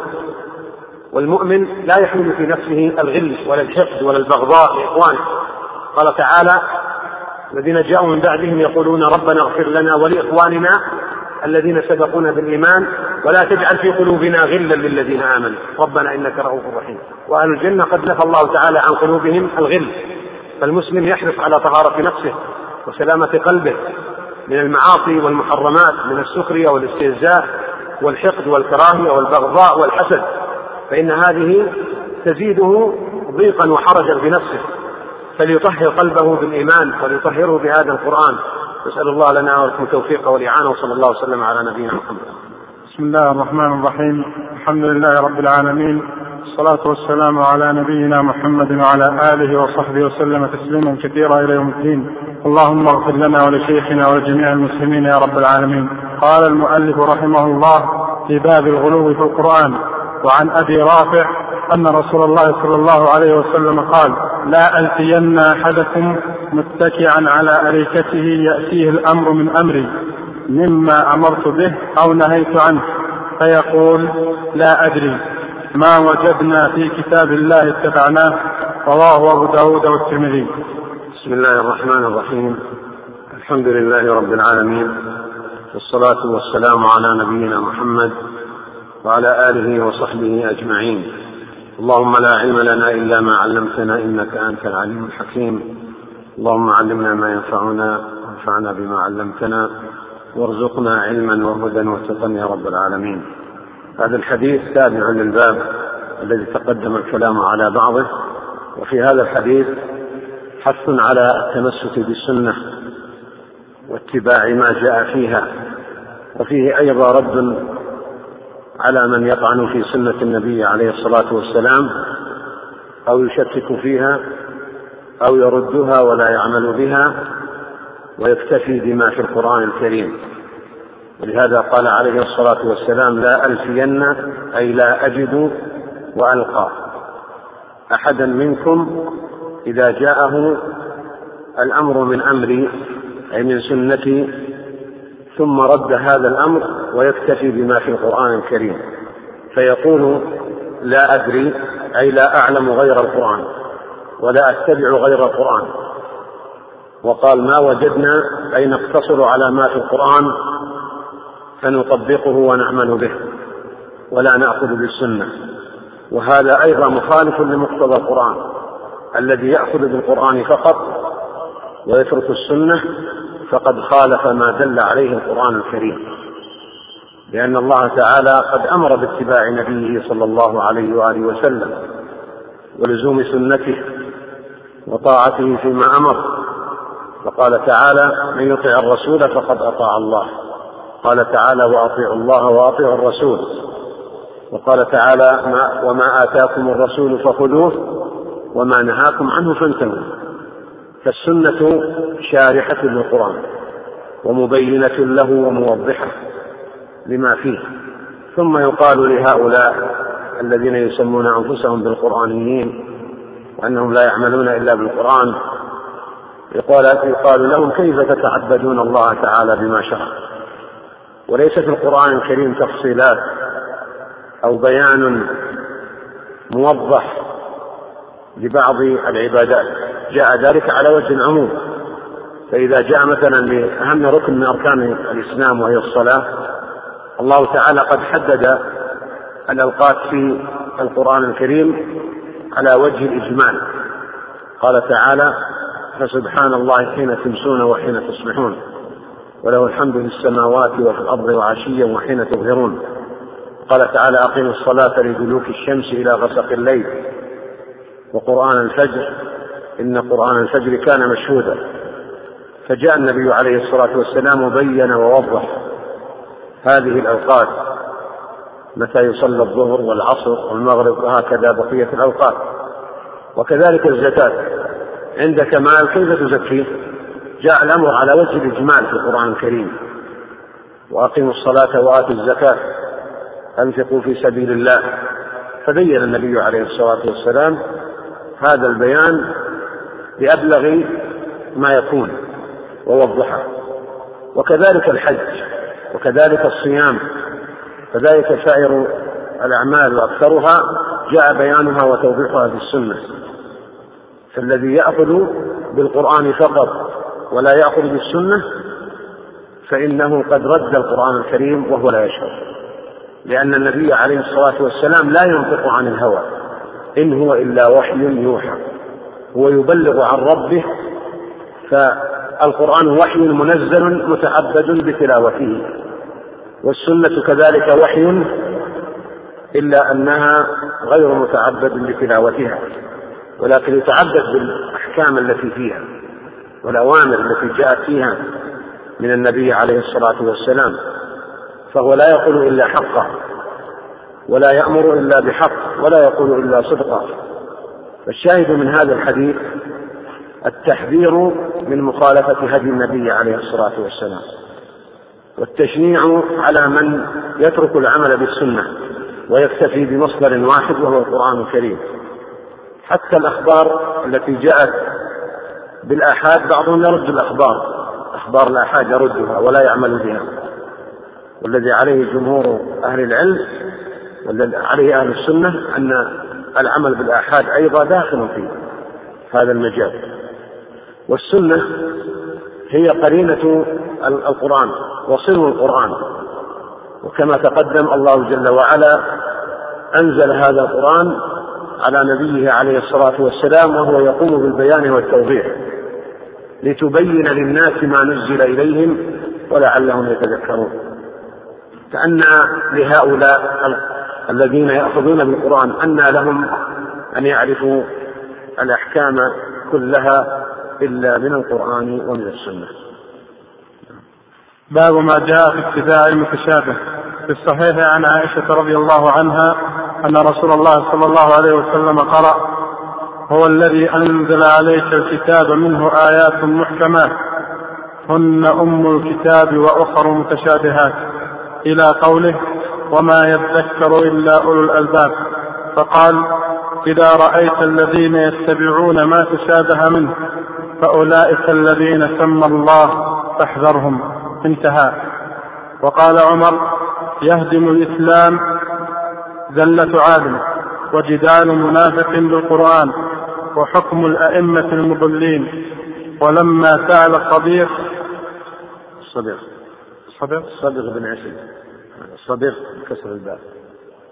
والمؤمن لا يحمل في نفسه الغل ولا الحقد ولا البغضاء لإخوانه. قال تعالى: الذين جاءوا من بعدهم يقولون ربنا اغفر لنا ولإخواننا الذين سبقونا بالإيمان ولا تجعل في قلوبنا غلا للذين آمنوا ربنا إنك رؤوف رحيم. وأهل الجنة قد نفى الله تعالى عن قلوبهم الغل. فالمسلم يحرص على طهارة نفسه وسلامة قلبه من المعاصي والمحرمات، من السخرية والاستهزاء والحقد والكراهية والبغضاء والحسد، فإن هذه تزيده ضيقا وحرجا في نفسه، فليطهر قلبه بالإيمان وليطهره بهذا القرآن. نسأل الله لنا ولكم التوفيق والإعانة، وصلى الله وسلم على نبينا محمد. بسم الله الرحمن الرحيم. الحمد لله رب العالمين، والصلاة والسلام على نبينا محمد وعلى آله وصحبه وسلم تسليما كثيرا إلى يوم الدين. اللهم اغفر لنا ولشيخنا ولجميع المسلمين يا رب العالمين. قال المؤلف رحمه الله في باب الغلو في القرآن: وعن أبي رافع أن رسول الله صلى الله عليه وسلم قال: لا ألتين أحدكم متكئا على أريكته يأتيه الأمر من أمري مما أمرت به أو نهيت عنه فيقول: لا أدري، ما وجدنا في كتاب الله اتبعناه. رواه أبو داود والترمذي. بسم الله الرحمن الرحيم. الحمد لله رب العالمين، والصلاة والسلام على نبينا محمد وعلى آله وصحبه أجمعين. اللهم لا علم لنا إلا ما علمتنا إنك أنت العليم الحكيم. اللهم علمنا ما ينفعنا وانفعنا بما علمتنا وارزقنا علما وهدى وتقى يا رب العالمين. هذا الحديث تابع للباب الذي تقدم الكلام على بعضه، وفي هذا الحديث حث على التمسك بالسنة واتباع ما جاء فيها، وفيه أيضا رد على من يطعن في سنة النبي عليه الصلاة والسلام أو يشكك فيها أو يردها ولا يعمل بها ويكتفي بما في القرآن الكريم. ولهذا قال عليه الصلاة والسلام: لا ألفين أي لا أجد وألقى أحدا منكم إذا جاءه الأمر من أمري أي من سنتي ثم رد هذا الأمر ويكتفي بما في القرآن الكريم، فيقول: لا أدري أي لا أعلم غير القرآن ولا أتبع غير القرآن. وقال: ما وجدنا أي نقتصر على ما في القرآن فنطبقه ونعمل به. ولا نأخذ بالسنة، وهذا أيضا مخالف لمقتضى القرآن. الذي يأخذ بالقرآن فقط ويترك السنة فقد خالف ما دل عليه القرآن الكريم، لأن الله تعالى قد أمر باتباع نبيه صلى الله عليه وآله وسلم ولزوم سنته وطاعته فيما أمر. فقال تعالى: من يطع الرسول فقد أطاع الله. قال تعالى: وأطيعوا الله وأطيعوا الرسول. وقال تعالى: وما آتاكم الرسول فخذوه وما نهاكم عنه فانتهوا. فالسنة شارحة للقرآن ومبينة له وموضحة لما فيه. ثم يقال لهؤلاء الذين يسمون أنفسهم بالقرآنيين وأنهم لا يعملون إلا بالقرآن، يقال, يقال لهم: كيف تتعبدون الله تعالى بما شرع؟ وليس في القرآن الكريم تفصيلات أو بيان موضح لبعض العبادات، جاء ذلك على وجه العموم. فإذا جاء مثلا لأهم ركن من أركان الإسلام وهي الصلاة، الله تعالى قد حدد الأوقات في القرآن الكريم على وجه الإجمال. قال تعالى: فسبحان الله حين تمسون وحين تصبحون وله الحمد في السماوات وفي الأرض وعشيا وحين تظهرون. قال تعالى: أقيموا الصلاة لدلوك الشمس إلى غسق الليل وقرآن الفجر إن قرآن الفجر كان مشهودا. فجاء النبي عليه الصلاة والسلام وبين ووضح هذه الأوقات، متى يصلى الظهر والعصر والمغرب، وهكذا بقية الأوقات. وكذلك الزكاة عند كمال كيف تزكيه؟ جاء الأمر على وجه الإجمال في القرآن الكريم: وأقيموا الصلاة وآتوا الزكاة أنفقوا في سبيل الله. فبين النبي عليه الصلاة والسلام هذا البيان بأبلغ ما يكون ووضحه. وكذلك الحج وكذلك الصيام، كذلك سائر الأعمال وأكثرها جاء بيانها وتوضيحها في السنة. فالذي يأخذ بالقرآن فقط ولا يأخذ بالسنة فإنه قد رد القرآن الكريم وهو لا يشعر، لأن النبي عليه الصلاة والسلام لا ينطق عن الهوى، إن هو إلا وحي يوحى، هو يبلغ عن ربه. فالقرآن وحي منزل متعبد بتلاوته، والسنة كذلك وحي إلا أنها غير متعبد بتلاوتها، ولكن يتعبد بالأحكام التي فيها والأوامر التي جاءت فيها من النبي عليه الصلاة والسلام. فهو لا يقول إلا حقا ولا يأمر إلا بحق ولا يقول إلا صدقا. فالشاهد من هذا الحديث التحذير من مخالفة هدي النبي عليه الصلاة والسلام، والتشنيع على من يترك العمل بالسنة ويكتفي بمصدر واحد وهو القرآن الكريم. حتى الأخبار التي جاءت بالآحاد بعضهم يرد الأخبار، أخبار الآحاد يردها ولا يعمل بها، والذي عليه جمهور أهل العلم والذي عليه أهل السنة أن العمل بالآحاد أيضا داخل في هذا المجال. والسنة هي قرينة القرآن وصلو القرآن، وكما تقدم الله جل وعلا أنزل هذا القرآن على نبيه عليه الصلاة والسلام وهو يقوم بالبيان والتوضيح لتبين للناس ما نزل إليهم ولعلهم يتذكرون. كأن لهؤلاء الذين يأخذون بالقرآن أن لهم أن يعرفوا الأحكام كلها إلا من القرآن ومن السنة. باب ما جاء في اتباع المتشابه. في الصحيح عن عائشة رضي الله عنها أن رسول الله صلى الله عليه وسلم قرأ: هو الذي أنزل عليك الكتاب منه آيات محكمات هن أم الكتاب وأخر متشابهات، إلى قوله: وما يذكر إلا أولو الألباب. فقال: إذا رأيت الذين يتبعون ما تشابه منه فأولئك الذين سمى الله فاحذرهم. انتهى. وقال عمر: يهدم الإسلام زلة عالم وجدال منافق بالقرآن وحكم الأئمة المضلين. ولما سأل الصديق الصديق الصديق الصديق بن عسل الصديق كسر الباب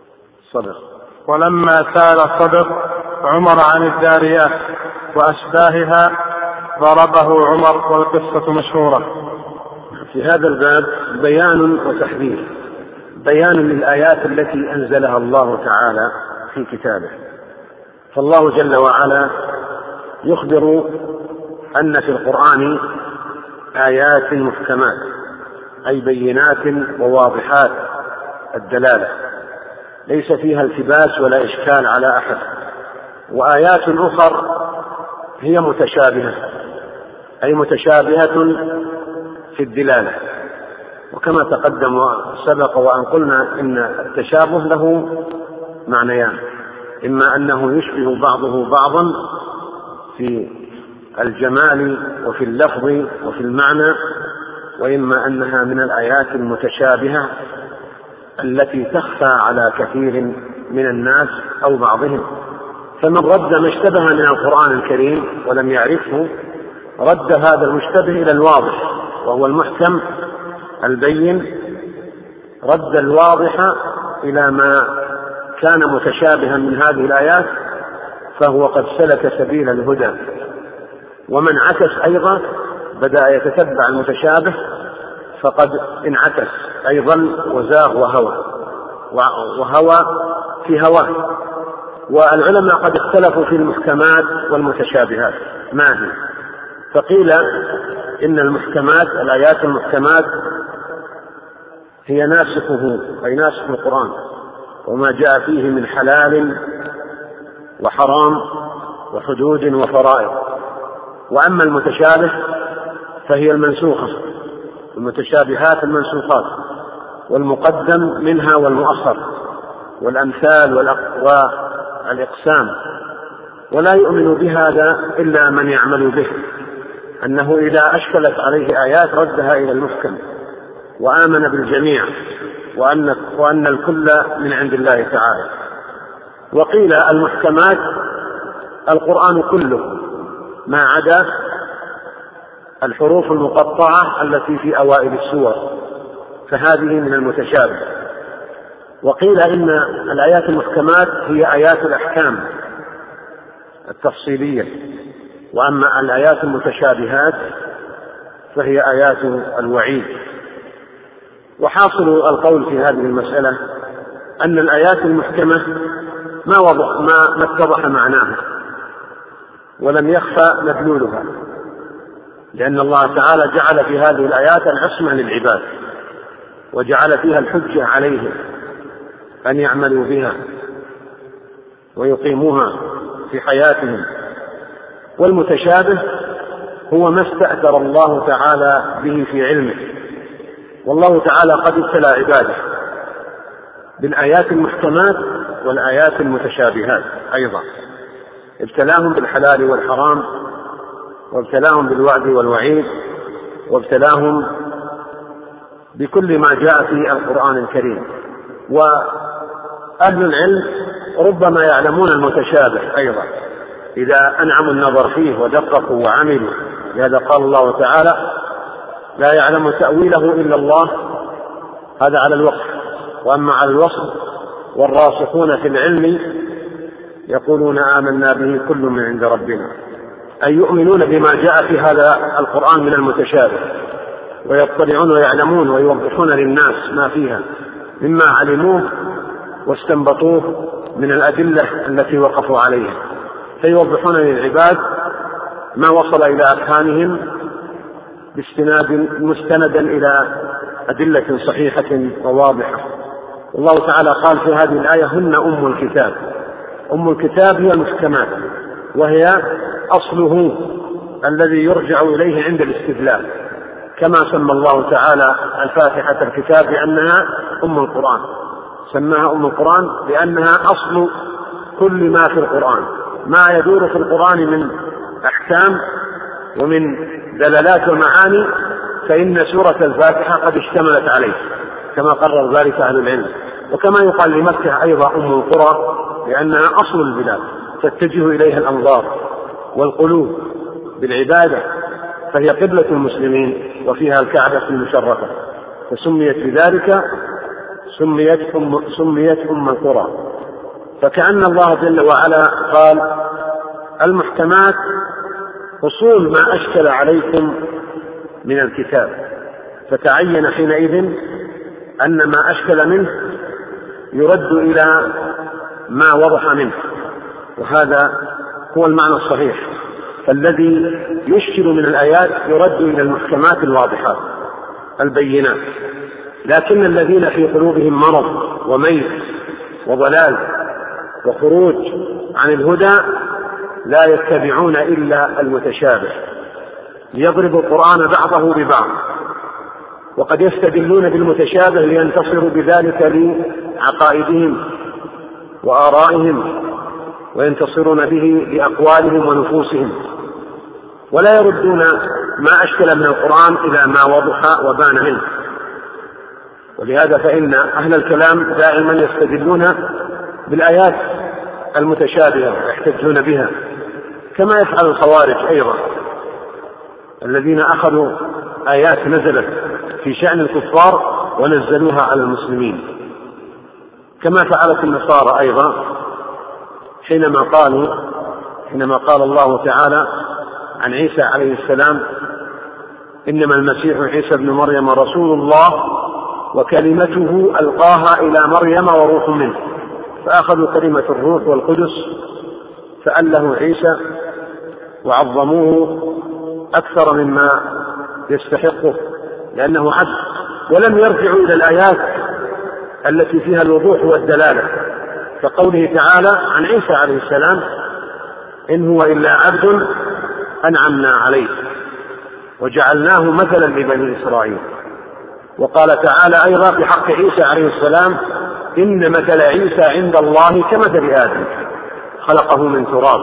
صدق. ولما سال صدق عمر عن الذاريات وأشباهها ضربه عمر، والقصة مشهورة. في هذا الباب بيان وتحذير، بيان للآيات التي أنزلها الله تعالى في كتابه. فالله جل وعلا يخبر أن في القرآن آيات محكمات، أي بينات وواضحات الدلالة، ليس فيها التباس ولا إشكال على أحد. وآيات أخر هي متشابهة، أي متشابهة في الدلالة. وكما تقدم وسبق وأن قلنا إن التشابه له معنيان: إما أنه يشبه بعضه بعضا في الجمال وفي اللفظ وفي المعنى، وإما أنها من الآيات المتشابهة التي تخفى على كثير من الناس أو بعضهم. فمن رد ما اشتبه من القرآن الكريم ولم يعرفه رد هذا المشتبه إلى الواضح وهو المحكم البين، رد الواضح إلى ما كان متشابها من هذه الآيات، فهو قد سلك سبيل الهدى. ومن عكس أيضا بدأ يتتبع المتشابه فقد انعكس أيضا وزاغ وهوى وهوى في هواه. والعلماء قد اختلفوا في المحكمات والمتشابهات ما هي، فقيل إن المحكمات الآيات المحكمات هي ناسخه، أي ناسخ القرآن وما جاء فيه من حلال وحرام وحدود وفرائض. وأما المتشابه فهي المنسوخة، المتشابهات المنسوخات، والمقدم منها والمؤخر والأمثال والأقسام. ولا يؤمن بهذا إلا من يعمل به، أنه إذا أشكلت عليه آيات ردها إلى المحكم وآمن بالجميع، وأن, وأن الكل من عند الله تعالى. وقيل المحكمات القرآن كله ما عدا الحروف المقطعة التي في أوائل السور، فهذه من المتشابه. وقيل إن الآيات المحكمات هي آيات الأحكام التفصيلية، وأما الآيات المتشابهات فهي آيات الوعيد. وحاصل القول في هذه المسألة أن الآيات المحكمة ما وضح ما, ما اتضح معناها ولم يخفى مدلولها، لأن الله تعالى جعل في هذه الآيات العصمة للعباد، وجعل فيها الحجة عليهم أن يعملوا بها ويقيموها في حياتهم. والمتشابه هو ما استأثر الله تعالى به في علمه، والله تعالى قد ابتلى عباده بالآيات المحكمات والآيات المتشابهات أيضا، ابتلاهم بالحلال والحرام، وابتلاهم بالوعد والوعيد، وابتلاهم بكل ما جاء في القرآن الكريم. وأهل العلم ربما يعلمون المتشابه أيضا إذا أنعموا النظر فيه ودققوا وعملوا، لهذا قال الله تعالى: لا يعلم تأويله إلا الله. هذا على الوصف. وأما على الوصف والراسخون في العلم يقولون آمنا به كل من عند ربنا، أي يؤمنون بما جاء في هذا القرآن من المتشابه، ويطلعون ويعلمون ويوضحون للناس ما فيها مما علموه واستنبطوه من الأدلة التي وقفوا عليها، فيوضحون للعباد ما وصل إلى أفهامهم باستناد مستندا إلى أدلة صحيحة وواضحة. والله تعالى قال في هذه الآية: هن أم الكتاب. أم الكتاب هي المحكمات، وهي أصله الذي يرجع إليه عند الاستدلال، كما سمى الله تعالى الفاتحة الكتاب بأنها أم القرآن، سماها أم القرآن لأنها أصل كل ما في القرآن، ما يدور في القرآن من أحكام ومن دلالات ومعاني، فإن سورة الفاتحة قد اشتملت عليه كما قرر ذلك أهل العلم. وكما يقال لمكة أيضا أم القرى لأنها أصل البلاد تتجه إليها الأنظار والقلوب بالعبادة، فهي قبلة المسلمين وفيها الكعبة المشرفة، فسميت بذلك سميت أم, سميت أم القرى. فكأن الله جل وعلا قال المحكمات أصول ما أشكل عليكم من الكتاب، فتعين حينئذ أن ما أشكل منه يرد إلى ما وضح منه، وهذا هو المعنى الصحيح. فالذي يشكل من الآيات يرد إلى المحكمات الواضحات البينات، لكن الذين في قلوبهم مرض وميل وضلال وخروج عن الهدى لا يتبعون إلا المتشابه، ليضربوا القرآن بعضه ببعض، وقد يستدلون بالمتشابه لينتصروا بذلك لعقائدهم وآرائهم، وينتصرون به لأقوالهم ونفوسهم، ولا يردون ما أشكل من القرآن إلى ما وضح وبان منه. ولهذا فإن أهل الكلام دائما يستدلون بالآيات المتشابهة ويحتجون بها، كما يفعل الخوارج أيضا الذين أخذوا آيات نزلت في شأن الكفار ونزلوها على المسلمين، كما فعلت النصارى أيضا حينما قالوا حينما قال الله تعالى عن عيسى عليه السلام إنما المسيح عيسى ابن مريم رسول الله وكلمته ألقاها إلى مريم وروح منه، فأخذوا كلمة الروح والقدس فأله عيسى وعظموه أكثر مما يستحقه لأنه عبد، ولم يرجعوا إلى الآيات التي فيها الوضوح والدلالة، كقوله تعالى عن عيسى عليه السلام إن هو إلا عبد أنعمنا عليه وجعلناه مثلا لبني إسرائيل. وقال تعالى أيضا في حق عيسى عليه السلام إن مثل عيسى عند الله كمثل آدم خلقه من تراب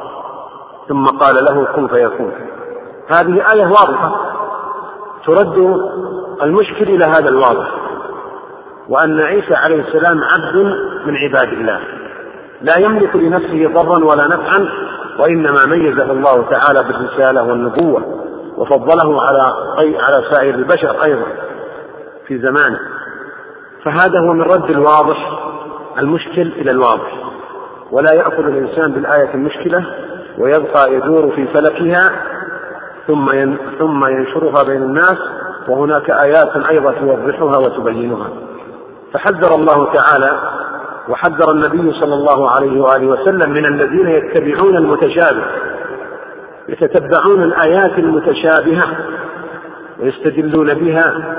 ثم قال له كن فيكون. هذه آية واضحة ترد المشكل إلى هذا الواضح، وأن عيسى عليه السلام عبد من عباد الله لا يملك لنفسه ضرا ولا نفعا، وإنما ميزه الله تعالى بالرسالة والنبوة وفضله على على سائر البشر أيضا في زمانه. فهذا هو من رد الواضح المشكل إلى الواضح، ولا يأخذ الإنسان بالآية المشكلة ويبقى يدور في فلكها ثم ثم ينشرها بين الناس، وهناك آيات أيضا توضحها وتبينها. فحذر الله تعالى وحذر النبي صلى الله عليه وآله وسلم من الذين يتبعون المتشابه، يتتبعون الآيات المتشابهة ويستدلون بها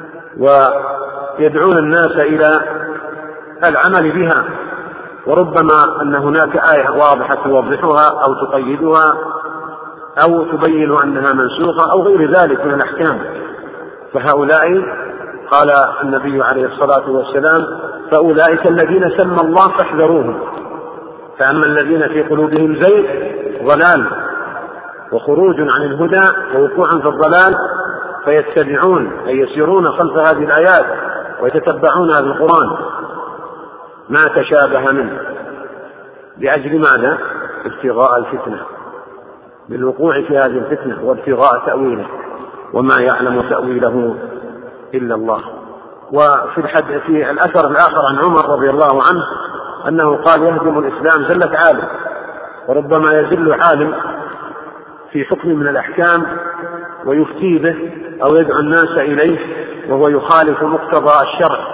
ويدعون الناس إلى العمل بها، وربما أن هناك آية واضحة توضحها أو تقيدها أو تبين أنها منسوخة أو غير ذلك من الأحكام. فهؤلاء قال النبي عليه الصلاة والسلام فأولئك الذين سمى الله فاحذروهم، فأما الذين في قلوبهم زيغ ضلال وخروج عن الهدى ووقوع في الضلال فيتبعون أي يسيرون خلف هذه الآيات ويتتبعون هذا القرآن ما تشابه منه، لأجل ماذا؟ ابتغاء الفتنة، بالوقوع في هذه الفتنة وابتغاء تأويله، وما يعلم تأويله إلا الله. وفي الحد في الأثر الآخر عن عمر رضي الله عنه أنه قال يهدم الإسلام زلة عالم، وربما يزل عالم في حكم من الأحكام ويفتي به أو يدعو الناس إليه وهو يخالف مقتضى الشرع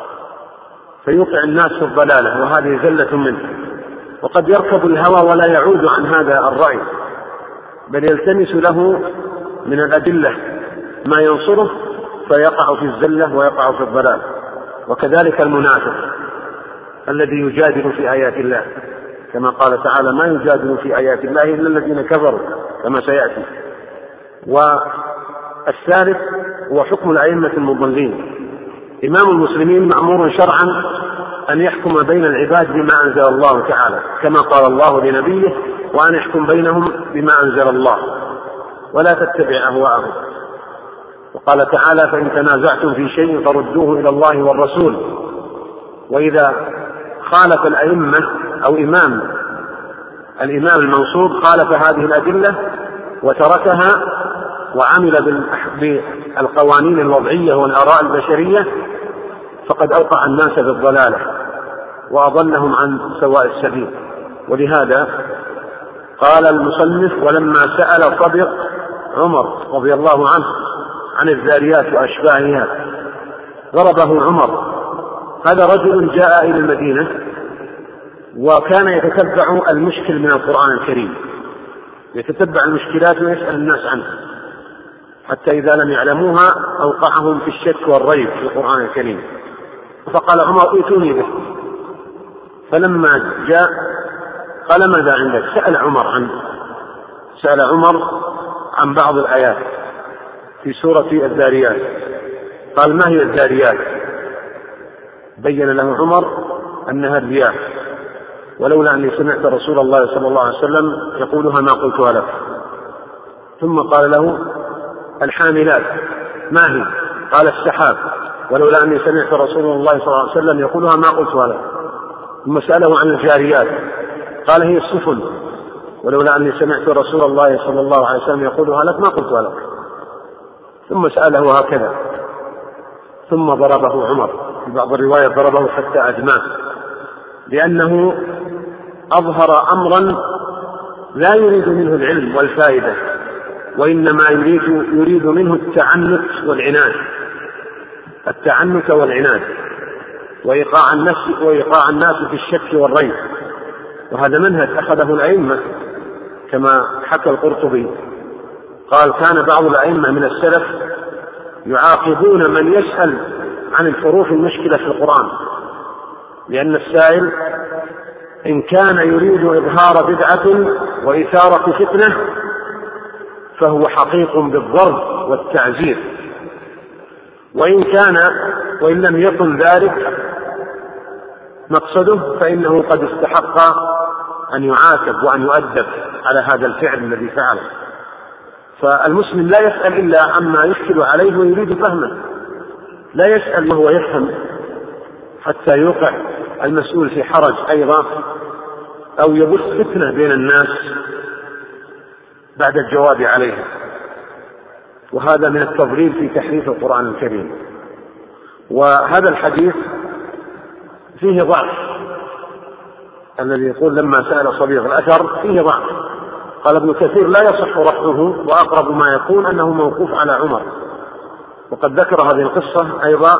فيوقع الناس في الضلالة، وهذه زلة منه. وقد يركب الهوى ولا يعود عن هذا الرأي، بل يلتمس له من الأدلة ما ينصره فيقع في الزلة ويقع في الضلال. وكذلك المنافق الذي يجادل في آيات الله، كما قال تعالى ما يجادل في آيات الله إلا الذين كفروا كما سيأتي. والثالث هو حكم الأئمة المضلين. إمام المسلمين مأمور شرعا أن يحكم بين العباد بما أنزل الله تعالى، كما قال الله لنبيه وأن يحكم بينهم بما أنزل الله ولا تتبع أهواءهم. وقال تعالى فإن تنازعتم في شيء فردوه إلى الله والرسول. وإذا خالف الأئمة أو إمام الإمام المنصوب خالف هذه الأدلة وتركها وعمل بالقوانين الوضعية والآراء البشرية فقد أوقع الناس في الضلالة وأضلهم عن سواء السبيل. ولهذا قال المصنف: ولما سأل صديق عمر رضي الله عنه عن الذاريات وأشباهها ضربه عمر. هذا رجل جاء إلى المدينة وكان يتتبع المشكل من القرآن الكريم، يتتبع المشكلات ويسأل الناس عنها، حتى إذا لم يعلموها أوقعهم في الشك والريب في القرآن الكريم. فقال عمر: ائتوني به. فلما جاء قال: ماذا عندك؟ سأل عمر عن سأل عمر عن بعض الآيات في سورة الذاريات. قال: ما هي الذاريات؟ بين له عمر أنها الرياح، ولولا أني سمعت رسول الله صلى الله عليه وسلم يقولها ما قلتها لك. ثم قال له: الحاملات ما هي؟ قال: السحاب، ولولا أني سمعت رسول الله صلى الله عليه وسلم يقولها ما قلتها لك. ثم سأله عن الجاريات قال: هي السفن، ولولا أني سمعت رسول الله صلى الله عليه وسلم يقولها لك ما قلتها لك. ثم سأله هكذا، ثم ضربه عمر. في بعض الروايات ضربه حتى أدماه، لأنه أظهر أمرا لا يريد منه العلم والفائدة، وإنما يريد, يريد منه التعنت والعناد التعنت والعناد وإيقاع الناس, وإيقاع الناس في الشك والريب. وهذا منهج أخذه الأئمة كما حكى القرطبي، قال: كان بعض الأئمة من السلف يعاقبون من يسأل عن الحروف المشكلة في القرآن، لأن السائل إن كان يريد إظهار بدعة وإثارة فتنة فهو حقيق بالضرب والتعزير، وإن كان وإن لم يكن ذلك مقصده فإنه قد استحق أن يعاتب وأن يؤدب على هذا الفعل الذي فعله. فالمسلم لا يسأل إلا عما يشكل عليه ويريد فهمه، لا يسأل وهو يفهم حتى يوقع المسؤول في حرج أيضا أو يبث فتنة بين الناس بعد الجواب عليها. وهذا من التضليل في تحريف القرآن الكريم. وهذا الحديث فيه ضعف، الذي يقول لما سأل صبيغ الأثر فيه ضعف. قال ابن كثير: لا يصح رفعه، وأقرب ما يكون أنه موقوف على عمر. وقد ذكر هذه القصة أيضا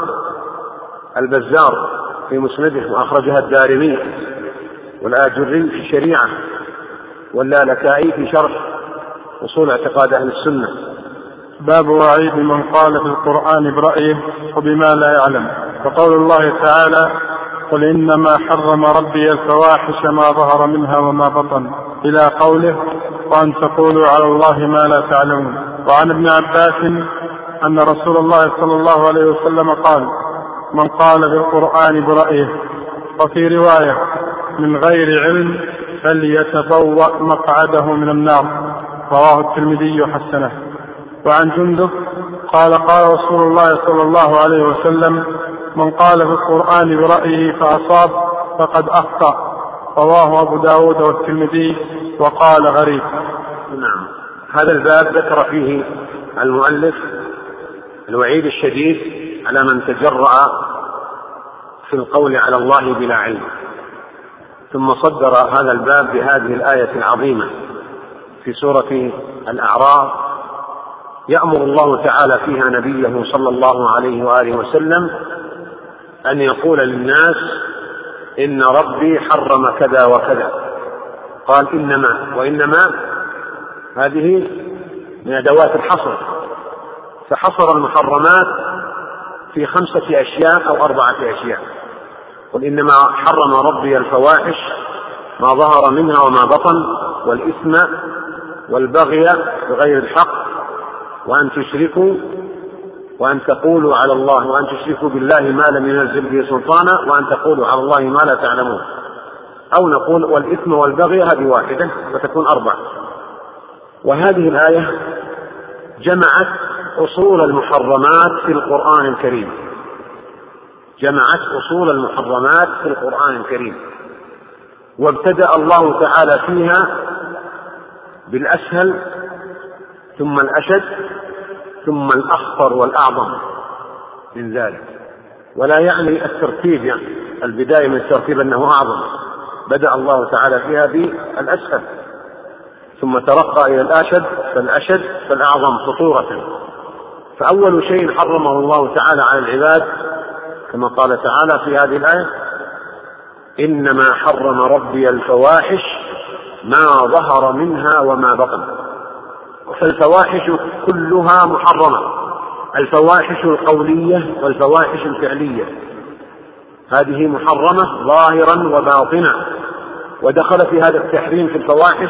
البزار في مسنده، وأخرجها الدارمي والآجري في شريعة، واللالكائي في شرح أصول اعتقاد أهل السنة. باب وعيد من قال في القرآن برأيه وبما لا يعلم. وقول الله تعالى: قل إنما حرم ربي الفواحش ما ظهر منها وما بطن، إلى قوله: وأن تقولوا على الله ما لا تعلمون. وعن ابن عباس أن رسول الله صلى الله عليه وسلم قال: من قال في القرآن برأيه. وفي رواية: من غير علم فليتبوأ مقعده من النار. رواه الترمذي وحسنه. وعن جندب قال: قال رسول الله صلى الله عليه وسلم: من قال في القرآن برأيه فأصاب فقد أخطأ. رواه أبو داود والترمذي وقال غريب. نعم. هذا الباب ذكر فيه المؤلف الوعيد الشديد على من تجرأ في القول على الله بلا علم. ثم صدر هذا الباب بهذه الآية العظيمة في سورة الأعراف، يأمر الله تعالى فيها نبيه صلى الله عليه وآله وسلم أن يقول للناس: إن ربي حرم كذا وكذا. قال: إنما، وإنما هذه من أدوات الحصر، فحصر المحرمات في خمسة أشياء أو أربعة أشياء. قل إنما حرم ربي الفواحش ما ظهر منها وما بطن، والإثم والبغي بغير الحق، وأن تشركوا وأن تقولوا على الله وأن تشركوا بالله ما لم ينزل به سلطانا، وأن تقولوا على الله ما لا تعلمون. أو نقول والإثم والبغي، هذه واحدة وتكون أربعة. وهذه الآية جمعت أصول المحرمات في القرآن الكريم جمعت أصول المحرمات في القرآن الكريم وابتدأ الله تعالى فيها بالأسهل ثم الأشد ثم الأخطر والأعظم من ذلك. ولا يعني الترتيب، يعني البداية من الترتيب أنه أعظم، بدأ الله تعالى فيها بالأسهل ثم ترقى إلى الأشد فالأشد فالأعظم خطورة. فأول شيء حرمه الله تعالى على العباد كما قال تعالى في هذه الآية: إنما حرم ربي الفواحش ما ظهر منها وما بطن. فالفواحش كلها محرمة، الفواحش القولية والفواحش الفعلية هذه محرمة ظاهرا وباطنا. ودخل في هذا التحريم في الفواحش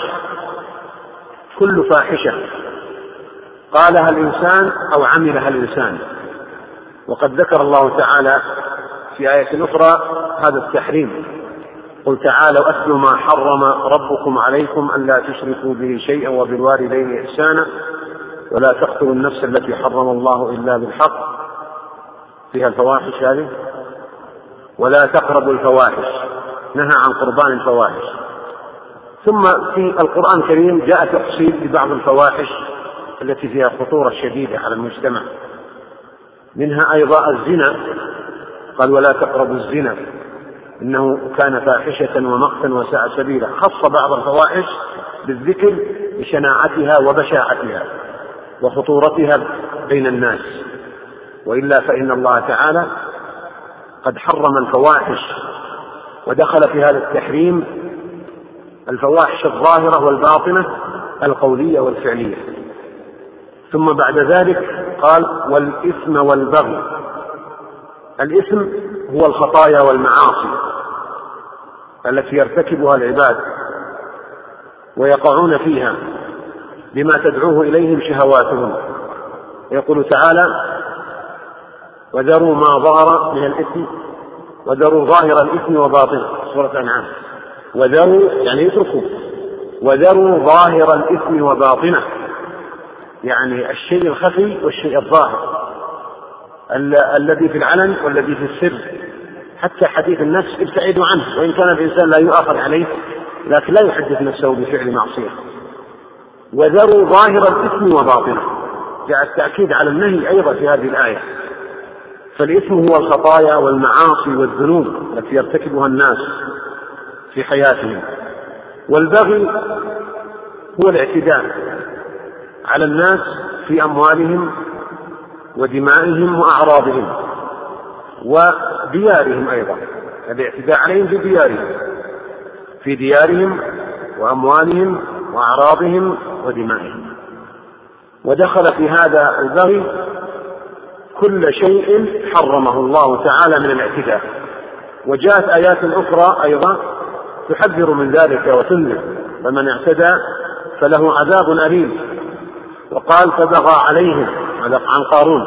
كل فاحشة قالها الإنسان أو عملها الإنسان. وقد ذكر الله تعالى في آية أخرى هذا التحريم: قل تعالوا أتلوا ما حرم ربكم عليكم ألا تشركوا به شيئا وبالوالدين إحسانا ولا تقتلوا النفس التي حرم الله إلا بالحق، فيها الفواحش هذه. ولا تقربوا الفواحش، نهى عن قربان الفواحش. ثم في القرآن الكريم جاء تفصيل ببعض الفواحش التي فيها خطورة شديدة على المجتمع، منها أيضا الزنا، قال: ولا تقربوا الزنا إنه كان فاحشة ومقتا وساء سبيلا. خص بعض الفواحش بالذكر بشناعتها وبشاعتها وخطورتها بين الناس، وإلا فإن الله تعالى قد حرم الفواحش. ودخل في هذا التحريم الفواحش الظاهرة والباطنة القولية والفعلية. ثم بعد ذلك قال: والإثم والبغي. الإثم هو الخطايا والمعاصي التي يرتكبها العباد ويقعون فيها بما تدعوه إليهم شهواتهم. يقول تعالى: وذروا ما ظهر من الإثم وذروا ظاهر الإثم وباطنه، سورة الأنعام. وذروا يعني يتركوا، وذروا ظاهر الإثم وباطنه، يعني الشيء الخفي والشيء الظاهر، الذي في العلن والذي في السر. حتى حديث النفس ابتعدوا عنه، وإن كان الإنسان لا يؤاخذ عليه لكن لا يحدث نفسه بفعل معصية. وذروا ظاهر الإثم وباطنه، جاء التأكيد على النهي أيضا في هذه الآية. فالإثم هو الخطايا والمعاصي والذنوب التي يرتكبها الناس في حياتهم. والبغي هو الاعتداء على الناس في أموالهم ودمائهم وأعراضهم وديارهم أيضا، الاعتداء عليهم في ديارهم في ديارهم وأموالهم وأعراضهم ودمائهم. ودخل في هذا البغي كل شيء حرمه الله تعالى من الاعتداء. وجاءت آيات أخرى أيضا تحذر من ذلك وتنذر: فمن اعتدى فله عذاب أليم. وقال: فبغى عليهم، عن قارون،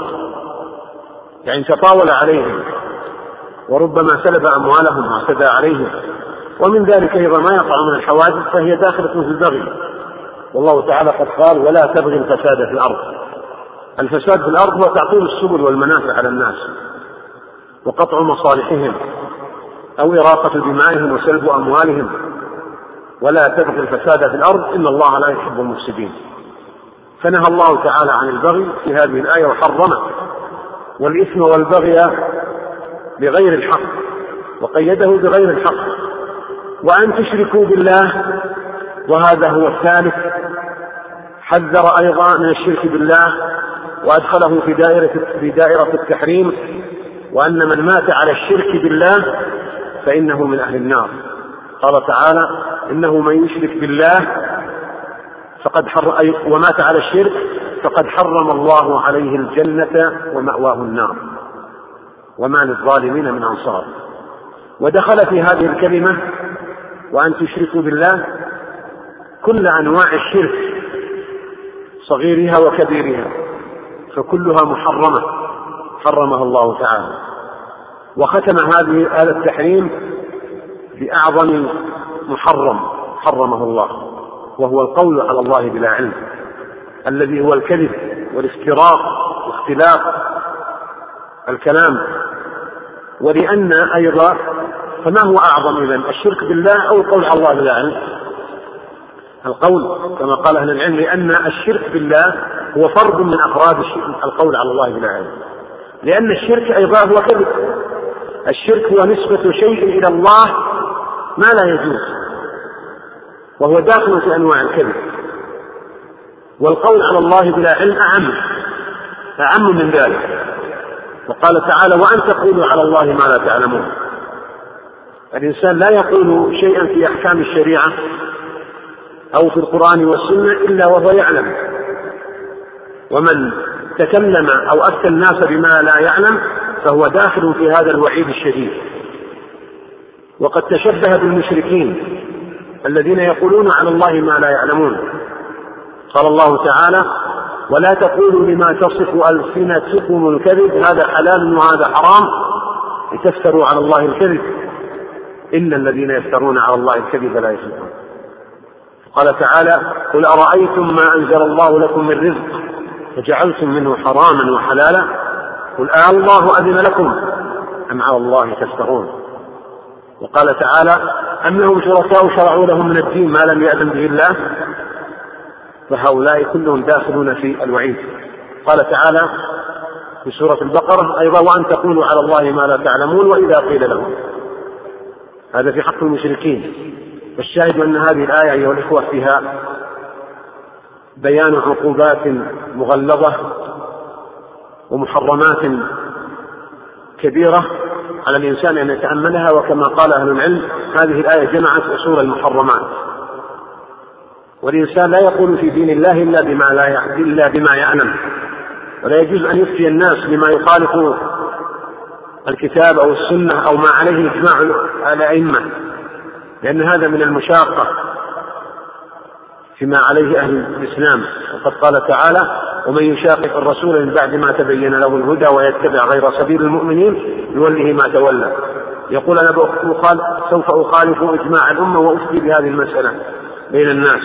يعني تطاول عليهم وربما سلب أموالهم واعتدى عليهم. ومن ذلك أيضا ما يقع من الحوادث فهي داخلة في البغي. والله تعالى قد قال: ولا تبغي الفساد في الأرض. الفساد في الأرض هو تعطيل السبل والمنافع على الناس وقطع مصالحهم أو إراقة دمائهم وسلب أموالهم. ولا تبغي الفساد في الأرض إن الله لا يحب المفسدين. فنهى الله تعالى عن البغي في هذه الآية وحرمه، والإثم والبغي بغير الحق، وقيده بغير الحق. وأن تشركوا بالله، وهذا هو الثالث، حذر أيضا من الشرك بالله وأدخله في دائرة, في دائرة التحريم، وأن من مات على الشرك بالله فإنه من أهل النار. قال تعالى: إنه من يشرك بالله فقد حر... ومات على الشرك فقد حرم الله عليه الجنة ومأواه النار وما للظالمين من أنصار. ودخل في هذه الكلمة وأن تشركوا بالله كل أنواع الشرك صغيرها وكبيرها، فكلها محرمة حرمها الله تعالى. وختم هذه هذا التحريم بأعظم محرم حرمه الله، وهو القول على الله بلا علم، الذي هو الكذب والافتراء واختلاف الكلام. ولأن أيضا فما هو أعظم إذن، الشرك بالله أو القول على الله بلا علم؟ القول كما قال أهل العلم، لأن الشرك بالله هو فرد من أفراد القول على الله بلا علم، لأن الشرك أيضا هو كذب الشرك هو نسبة شيء إلى الله ما لا يجوز، وهو داخل في أنواع الكذب. والقول على الله بلا علم أعم أعم من ذلك، وقال تعالى: وأن تقولوا على الله ما لا تعلمون. الإنسان لا يقول شيئا في أحكام الشريعة أو في القرآن والسنة إلا وهو يعلم، ومن تكلم أو أفتى الناس بما لا يعلم فهو داخل في هذا الوعيد الشديد. وقد تشبه بالمشركين الذين يقولون على الله ما لا يعلمون. قال الله تعالى: ولا تقولوا لما تصف ألسنتكم الكذب هذا حلال وهذا حرام لتفتروا على الله الكذب إن الذين يفترون على الله الكذب لا يفلحون. قال تعالى: قل أرأيتم ما أنزل الله لكم من رزق فجعلتم منه حراما وحلالا قل آه الله أذن لكم أم على الله تفترون. وقال تعالى: أم لهم شركاء شرعوا لهم من الدين ما لم يأذن به الله. فهؤلاء كلهم داخلون في الوعيد. قال تعالى في سورة البقرة أيضا: وأن تقولوا على الله ما لا تعلمون وإذا قيل لهم. هذا في حق المشركين. والشاهد أن هذه الآية أيها الإخوة فيها بيان عقوبات مغلظة ومحرمات كبيرة على الإنسان أن يتأملها. وكما قال أهل العلم هذه الآية جمعت أصول المحرمات، والإنسان لا يقول في دين الله إلا بما, لا إلا بما يعلم، ولا يجوز أن يفتي الناس بما يخالف الكتاب أو السنة أو ما عليه إجماع الأئمة، لأن هذا من المشاقة فيما عليه أهل الإسلام. وقد قال تعالى: ومن يشاقق الرسول من بعد ما تبين له الهدى ويتبع غير سبيل المؤمنين يوله ما تولى. يقول: أنا سوف أخالف إجماع الأمة وأفتي بهذه المسألة بين الناس.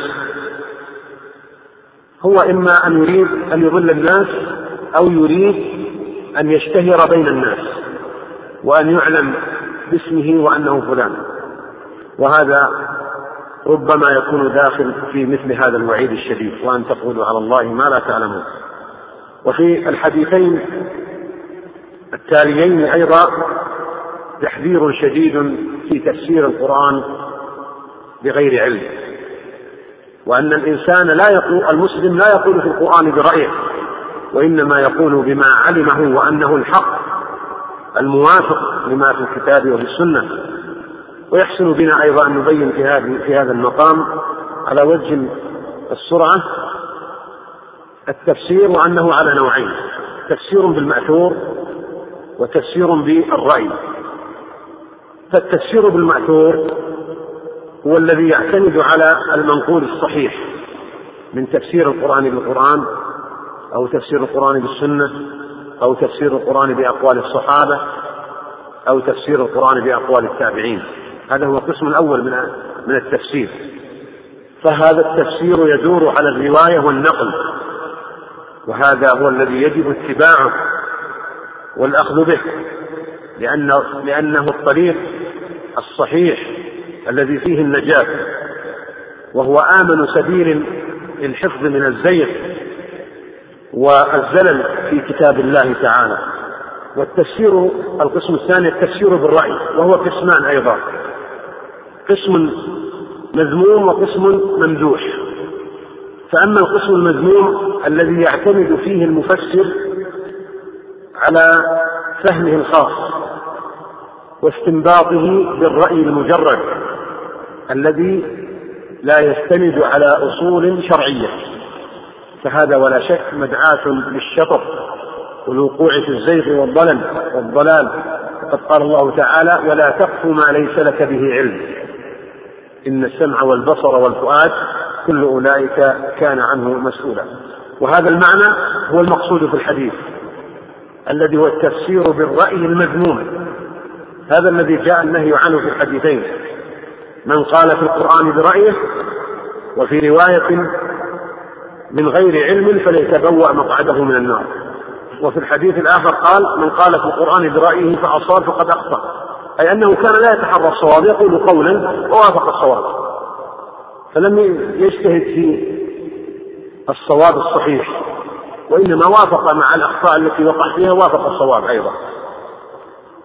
هو إما أن يريد أن يضل الناس أو يريد أن يشتهر بين الناس وأن يعلم باسمه وأنه فلان، وهذا ربما يكون داخل في مثل هذا الوعيد الشديد: وأن تقولوا على الله ما لا تعلمون. وفي الحديثين التاليين أيضا تحذير شديد في تفسير القرآن بغير علم، وأن الإنسان لا يقول المسلم لا يقول في القرآن برأيه، وإنما يقول بما علمه وأنه الحق الموافق لما في الكتاب وفي السنة. ويحسن بنا أيضا أن نبين في هذه في هذا المقام على وجه السرعة التفسير، وأنه على نوعين: تفسير بالمأثور وتفسير بالرأي. فالتفسير بالمأثور هو الذي يعتمد على المنقول الصحيح من تفسير القرآن بالقرآن أو تفسير القرآن بالسنة أو تفسير القرآن بأقوال الصحابة أو تفسير القرآن بأقوال التابعين. هذا هو القسم الأول من من التفسير. فهذا التفسير يدور على الرواية والنقل، وهذا هو الذي يجب اتباعه والأخذ به، لأنه, لأنه الطريق الصحيح الذي فيه النجاة، وهو آمن سبيل للحفظ من الزيغ والزلل في كتاب الله تعالى. والتفسير القسم الثاني التفسير بالرأي، وهو قسمان أيضا: قسم مذموم وقسم ممدوح. فأما القسم المذموم الذي يعتمد فيه المفسر على فهمه الخاص واستنباطه بالرأي المجرد الذي لا يستند على أصول شرعية، فهذا ولا شك مدعاة للشطط والوقوع في الزيغ والضلال والضلال. وقد قال الله تعالى: ولا تقف ما ليس لك به علم إن السمع والبصر والفؤاد كل أولئك كان عنه مسؤولا. وهذا المعنى هو المقصود في الحديث الذي هو التفسير بالرأي المذموم، هذا الذي جاء النهي عنه في الحديثين: من قال في القرآن برأيه، وفي رواية من غير علم فليتبوأ مقعده من النار. وفي الحديث الآخر قال: من قال في القرآن برأيه فأصاب فقد أخطأ، أي أنه كان لا يتحرى الصواب، يقول قولا ووافق الصواب، فلم يجتهد في الصواب الصحيح، وإنما وافق مع الأخطاء التي وقع فيها وافق الصواب أيضا.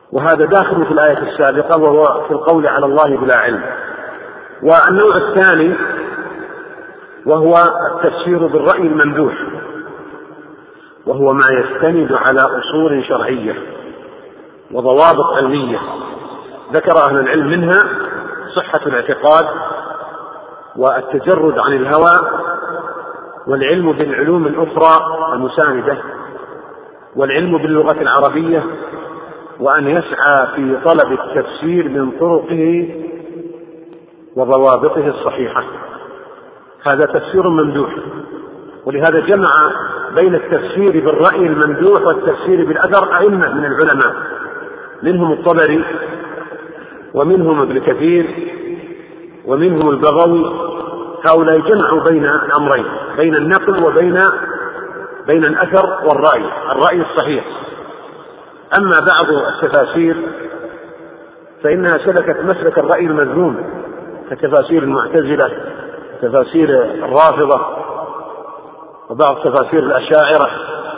وهذا داخل في الآية السابقة وهو في القول على الله بلا علم. والنوع الثاني وهو التفسير بالرأي الممدوح، وهو ما يستند على أصول شرعية وضوابط علمية ذكر أهل العلم منها صحة الاعتقاد والتجرد عن الهوى والعلم بالعلوم الأخرى المساندة والعلم باللغة العربية، وأن يسعى في طلب التفسير من طرقه وضوابطه الصحيحة. هذا تفسير ممدوح، ولهذا جمع بين التفسير بالرأي الممدوح والتفسير بالأثر أئمة من العلماء، منهم الطبري ومنهم ابن كثير ومنهم البغوي. هؤلاء جمعوا بين الأمرين، بين النقل وبين بين الأثر والرأي، الرأي الصحيح. أما بعض التفاسير فإنها سلكت مسلك الرأي المذموم كتفاسير المعتزلة، تفاسير الرافضة، وبعض تفاسير الأشاعرة.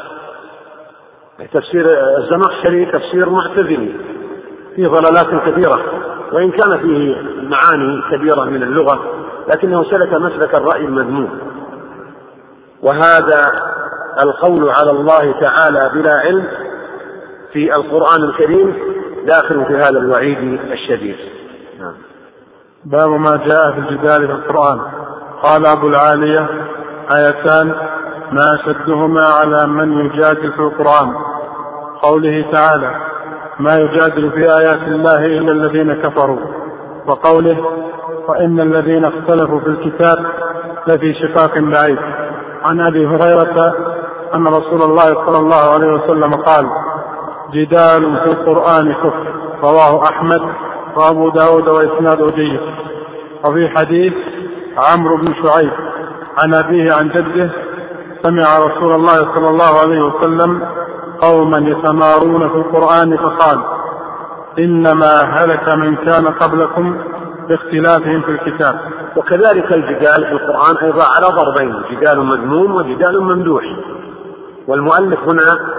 تفسير الزمخشري تفسير معتزلي فيه ضلالات كثيرة، وإن كان فيه معاني كبيرة من اللغة، لكنه سلك مسلك الرأي المذموم. وهذا القول على الله تعالى بلا علم في القرآن الكريم داخل في هذا الوعيد الشديد. نعم. باب ما جاء في الجدال في القرآن. قال أبو العالية: آيتان ما أشدهما على من يجادل في القرآن، قوله تعالى: ما يجادل في آيات الله إلا الذين كفروا، وقوله: وإن الذين اختلفوا في الكتاب لفي شقاق بعيد. عن أبي هريرة أن رسول الله صلى الله عليه وسلم قال: جدال في القرآن كفر. رواه أحمد وأبو داود وإسناده جيد. وفي حديث عمرو بن شعيب عن أبيه عن جده: سمع رسول الله صلى الله عليه وسلم قوما يتمارون في القرآن فقال: إنما هلك من كان قبلكم باختلافهم في الكتاب. وكذلك الجدال في القرآن أيضا على ضربين: جدال مذموم وجدال ممدوح. والمؤلف هنا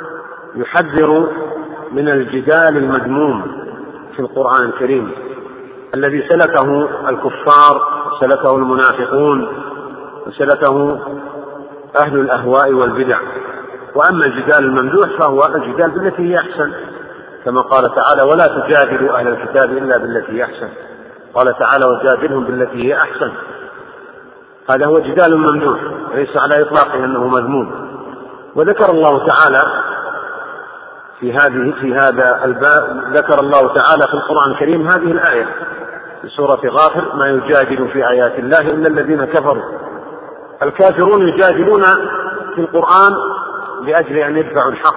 يحذر من الجدال المذموم في القرآن الكريم الذي سلكه الكفار وسلكه المنافقون وسلكه أهل الأهواء والبدع. وأما الجدال الممدوح فهو الجدال بالتي هي أحسن، كما قال تعالى: ولا تجادلوا أهل الكتاب إلا بالتي هي أحسن. قال تعالى: وجادلهم بالتي هي أحسن. هذا هو جدال ممدوح، ليس على إطلاقه أنه مذموم. وذكر الله تعالى في هذه في هذا الباب ذكر الله تعالى في القرآن الكريم هذه الآية في سورة غافر: ما يجادل في آيات الله إلا الذين كفروا. الكافرون يجادلون في القرآن لأجل أن يدفعوا الحق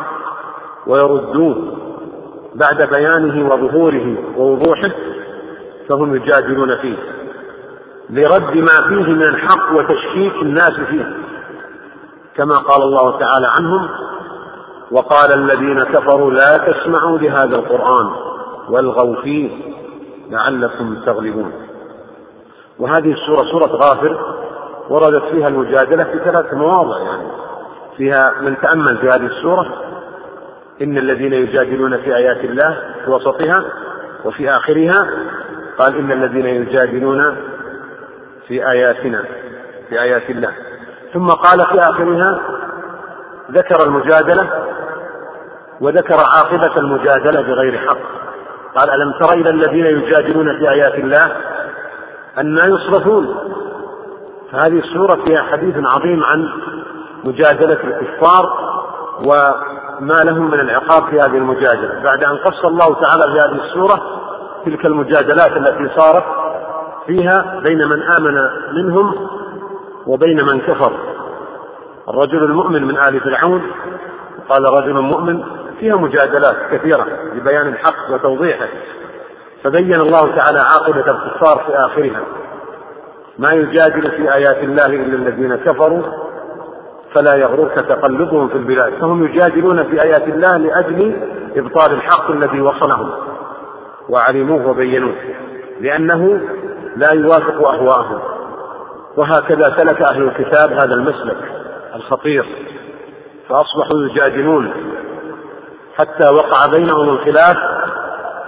ويردوه بعد بيانه وظهوره ووضوحه، فهم يجادلون فيه لرد ما فيه من الحق وتشكيك الناس فيه، كما قال الله تعالى عنهم: وقال الذين كفروا لا تسمعوا لهذا القرآن والغوا فيه لعلكم تغلبون. وهذه السورة سورة غافر وردت فيها المجادلة في ثلاث مواضع، يعني فيها من تأمل في هذه السورة: إن الذين يجادلون في آيات الله في وسطها، وفي آخرها قال: إن الذين يجادلون في آياتنا في آيات الله. ثم قال في آخرها ذكر المجادلة وذكر عاقبة المجادلة بغير حق. قال: ألم تر إلى الذين يجادلون في آيات الله أنى يصرفون. فهذه السورة فيها حديث عظيم عن مجادلة الكفار وما لهم من العقاب في هذه المجادلة، بعد أن قص الله تعالى في هذه السورة تلك المجادلات التي صارت فيها بين من آمن منهم وبين من كفر. الرجل المؤمن من آل فرعون قال رجل مؤمن، فيها مجادلات كثيرة لبيان الحق وتوضيحه، فبين الله تعالى عاقبة الكفار في آخرها: ما يجادل في آيات الله إلا الذين كفروا فلا يغررك تقلبهم في البلاد. فهم يجادلون في آيات الله لأجل إبطال الحق الذي وصلهم وعلموه وبينوه، لأنه لا يوافق أهواءهم. وهكذا سلك أهل الكتاب هذا المسلك الخطير، فأصبحوا يجادلون حتى وقع بينهم الخلاف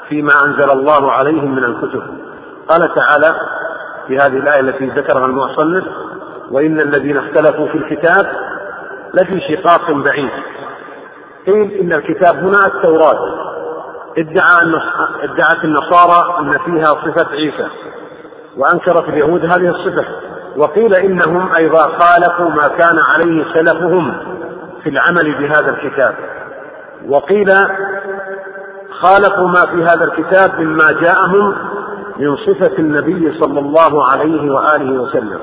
فيما أنزل الله عليهم من الكتب. قال تعالى في هذه الآية التي ذكرها المصنف: وإن الذين اختلفوا في الكتاب لفي شقاق بعيد. قيل إن الكتاب هنا التوراة، ادعى ادعت النصارى أن فيها صفة عيسى، وأنكرت اليهود هذه الصفة. وقيل إنهم أيضا خالفوا ما كان عليه سلفهم في العمل بهذا الكتاب، وقيل خالفوا ما في هذا الكتاب مما جاءهم من صفة النبي صلى الله عليه وآله وسلم.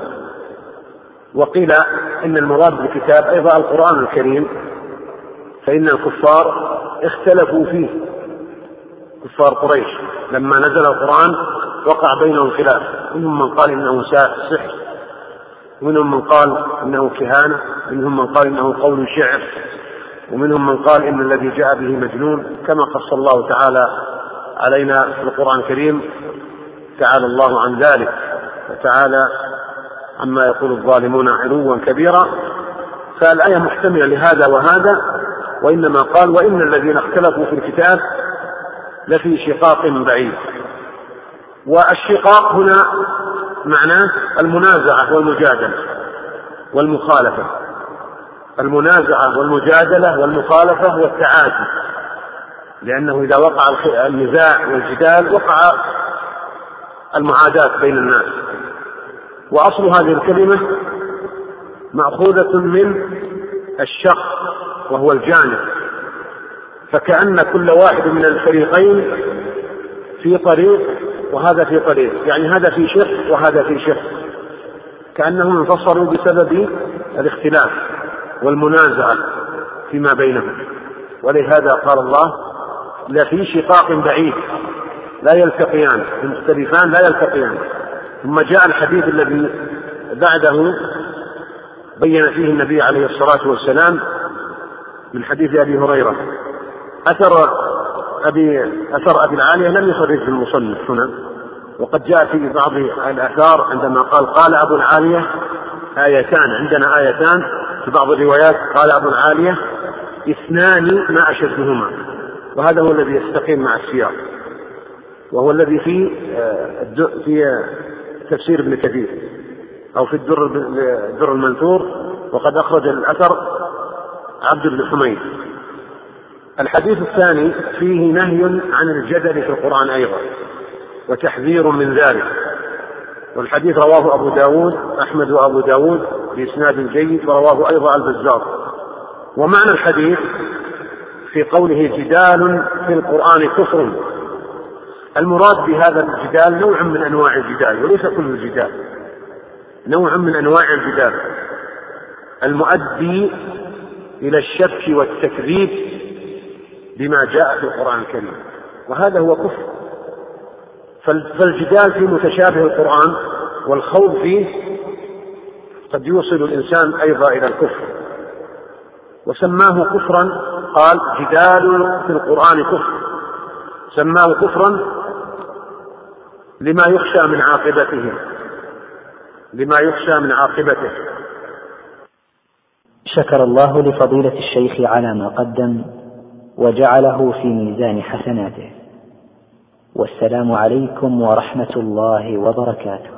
وقيل إن المراد بالكتاب أيضا القرآن الكريم، فإن الكفار اختلفوا فيه، كفار قريش لما نزل القرآن وقع بينهم خلاف، منهم من قال إنه سحر، ومنهم من قال إنه كهانة، ومنهم من قال إنه قول شعر، ومنهم من قال إن الذي جاء به مجنون، كما قص الله تعالى علينا في القرآن الكريم. تعالى الله عن ذلك وتعالى عما يقول الظالمون علوا كبيرا. فالآية محتملة لهذا وهذا، وإنما قال: وإن الذين اختلفوا في الكتاب لفي شقاق بعيد. والشقاق هنا معناه المنازعة والمجادلة والمخالفة، المنازعة والمجادلة والمخالفة والتعادي، لأنه إذا وقع النزاع والجدال وقع المعاداة بين الناس. وأصل هذه الكلمة مأخوذة من الشق وهو الجانب، فكأن كل واحد من الفريقين في طريق وهذا في طريق، يعني هذا في شق وهذا في شق، كأنهم انفصلوا بسبب الاختلاف والمنازعة فيما بينهم. ولهذا قال الله: لفي شقاق بعيد لا يلتقيان، المختلفان لا يلتقيان. ثم جاء الحديث الذي بعده بين فيه النبي عليه الصلاة والسلام من حديث أبي هريرة. أثر أبي, أثر أبي العالية لم يخرج المصنف هنا، وقد جاء في بعض الآثار عندما قال قال أبو العالية آيتان، عندنا آيتان في بعض الروايات قال أبو العالية اثنان ما أشدهما، وهذا هو الذي يستقيم مع السياق، وهو الذي في في تفسير ابن كثير أو في الدر الدر المنثور، وقد أخرج الأثر عبد بن حميد. الحديث الثاني فيه نهي عن الجدل في القرآن أيضا وتحذير من ذلك، والحديث رواه أبو داود أحمد وأبو داود بإسناد جيد، ورواه أيضا البزار. ومعنى الحديث في قوله جدال في القرآن كفر، المراد بهذا الجدال نوع من أنواع الجدال، وليس كل الجدال، نوع من أنواع الجدال المؤدي إلى الشك والتكذيب بما جاء في القرآن الكريم، وهذا هو كفر. فالجدال في متشابه القرآن والخوض فيه قد يوصل الإنسان أيضا إلى الكفر، وسماه كفرا. قال جدال في القرآن كفر، سماه كفرا لما يخشى من عاقبته، لما يخشى من عاقبته. شكر الله لفضيلة الشيخ على ما قدم وجعله في ميزان حسناته، والسلام عليكم ورحمة الله وبركاته.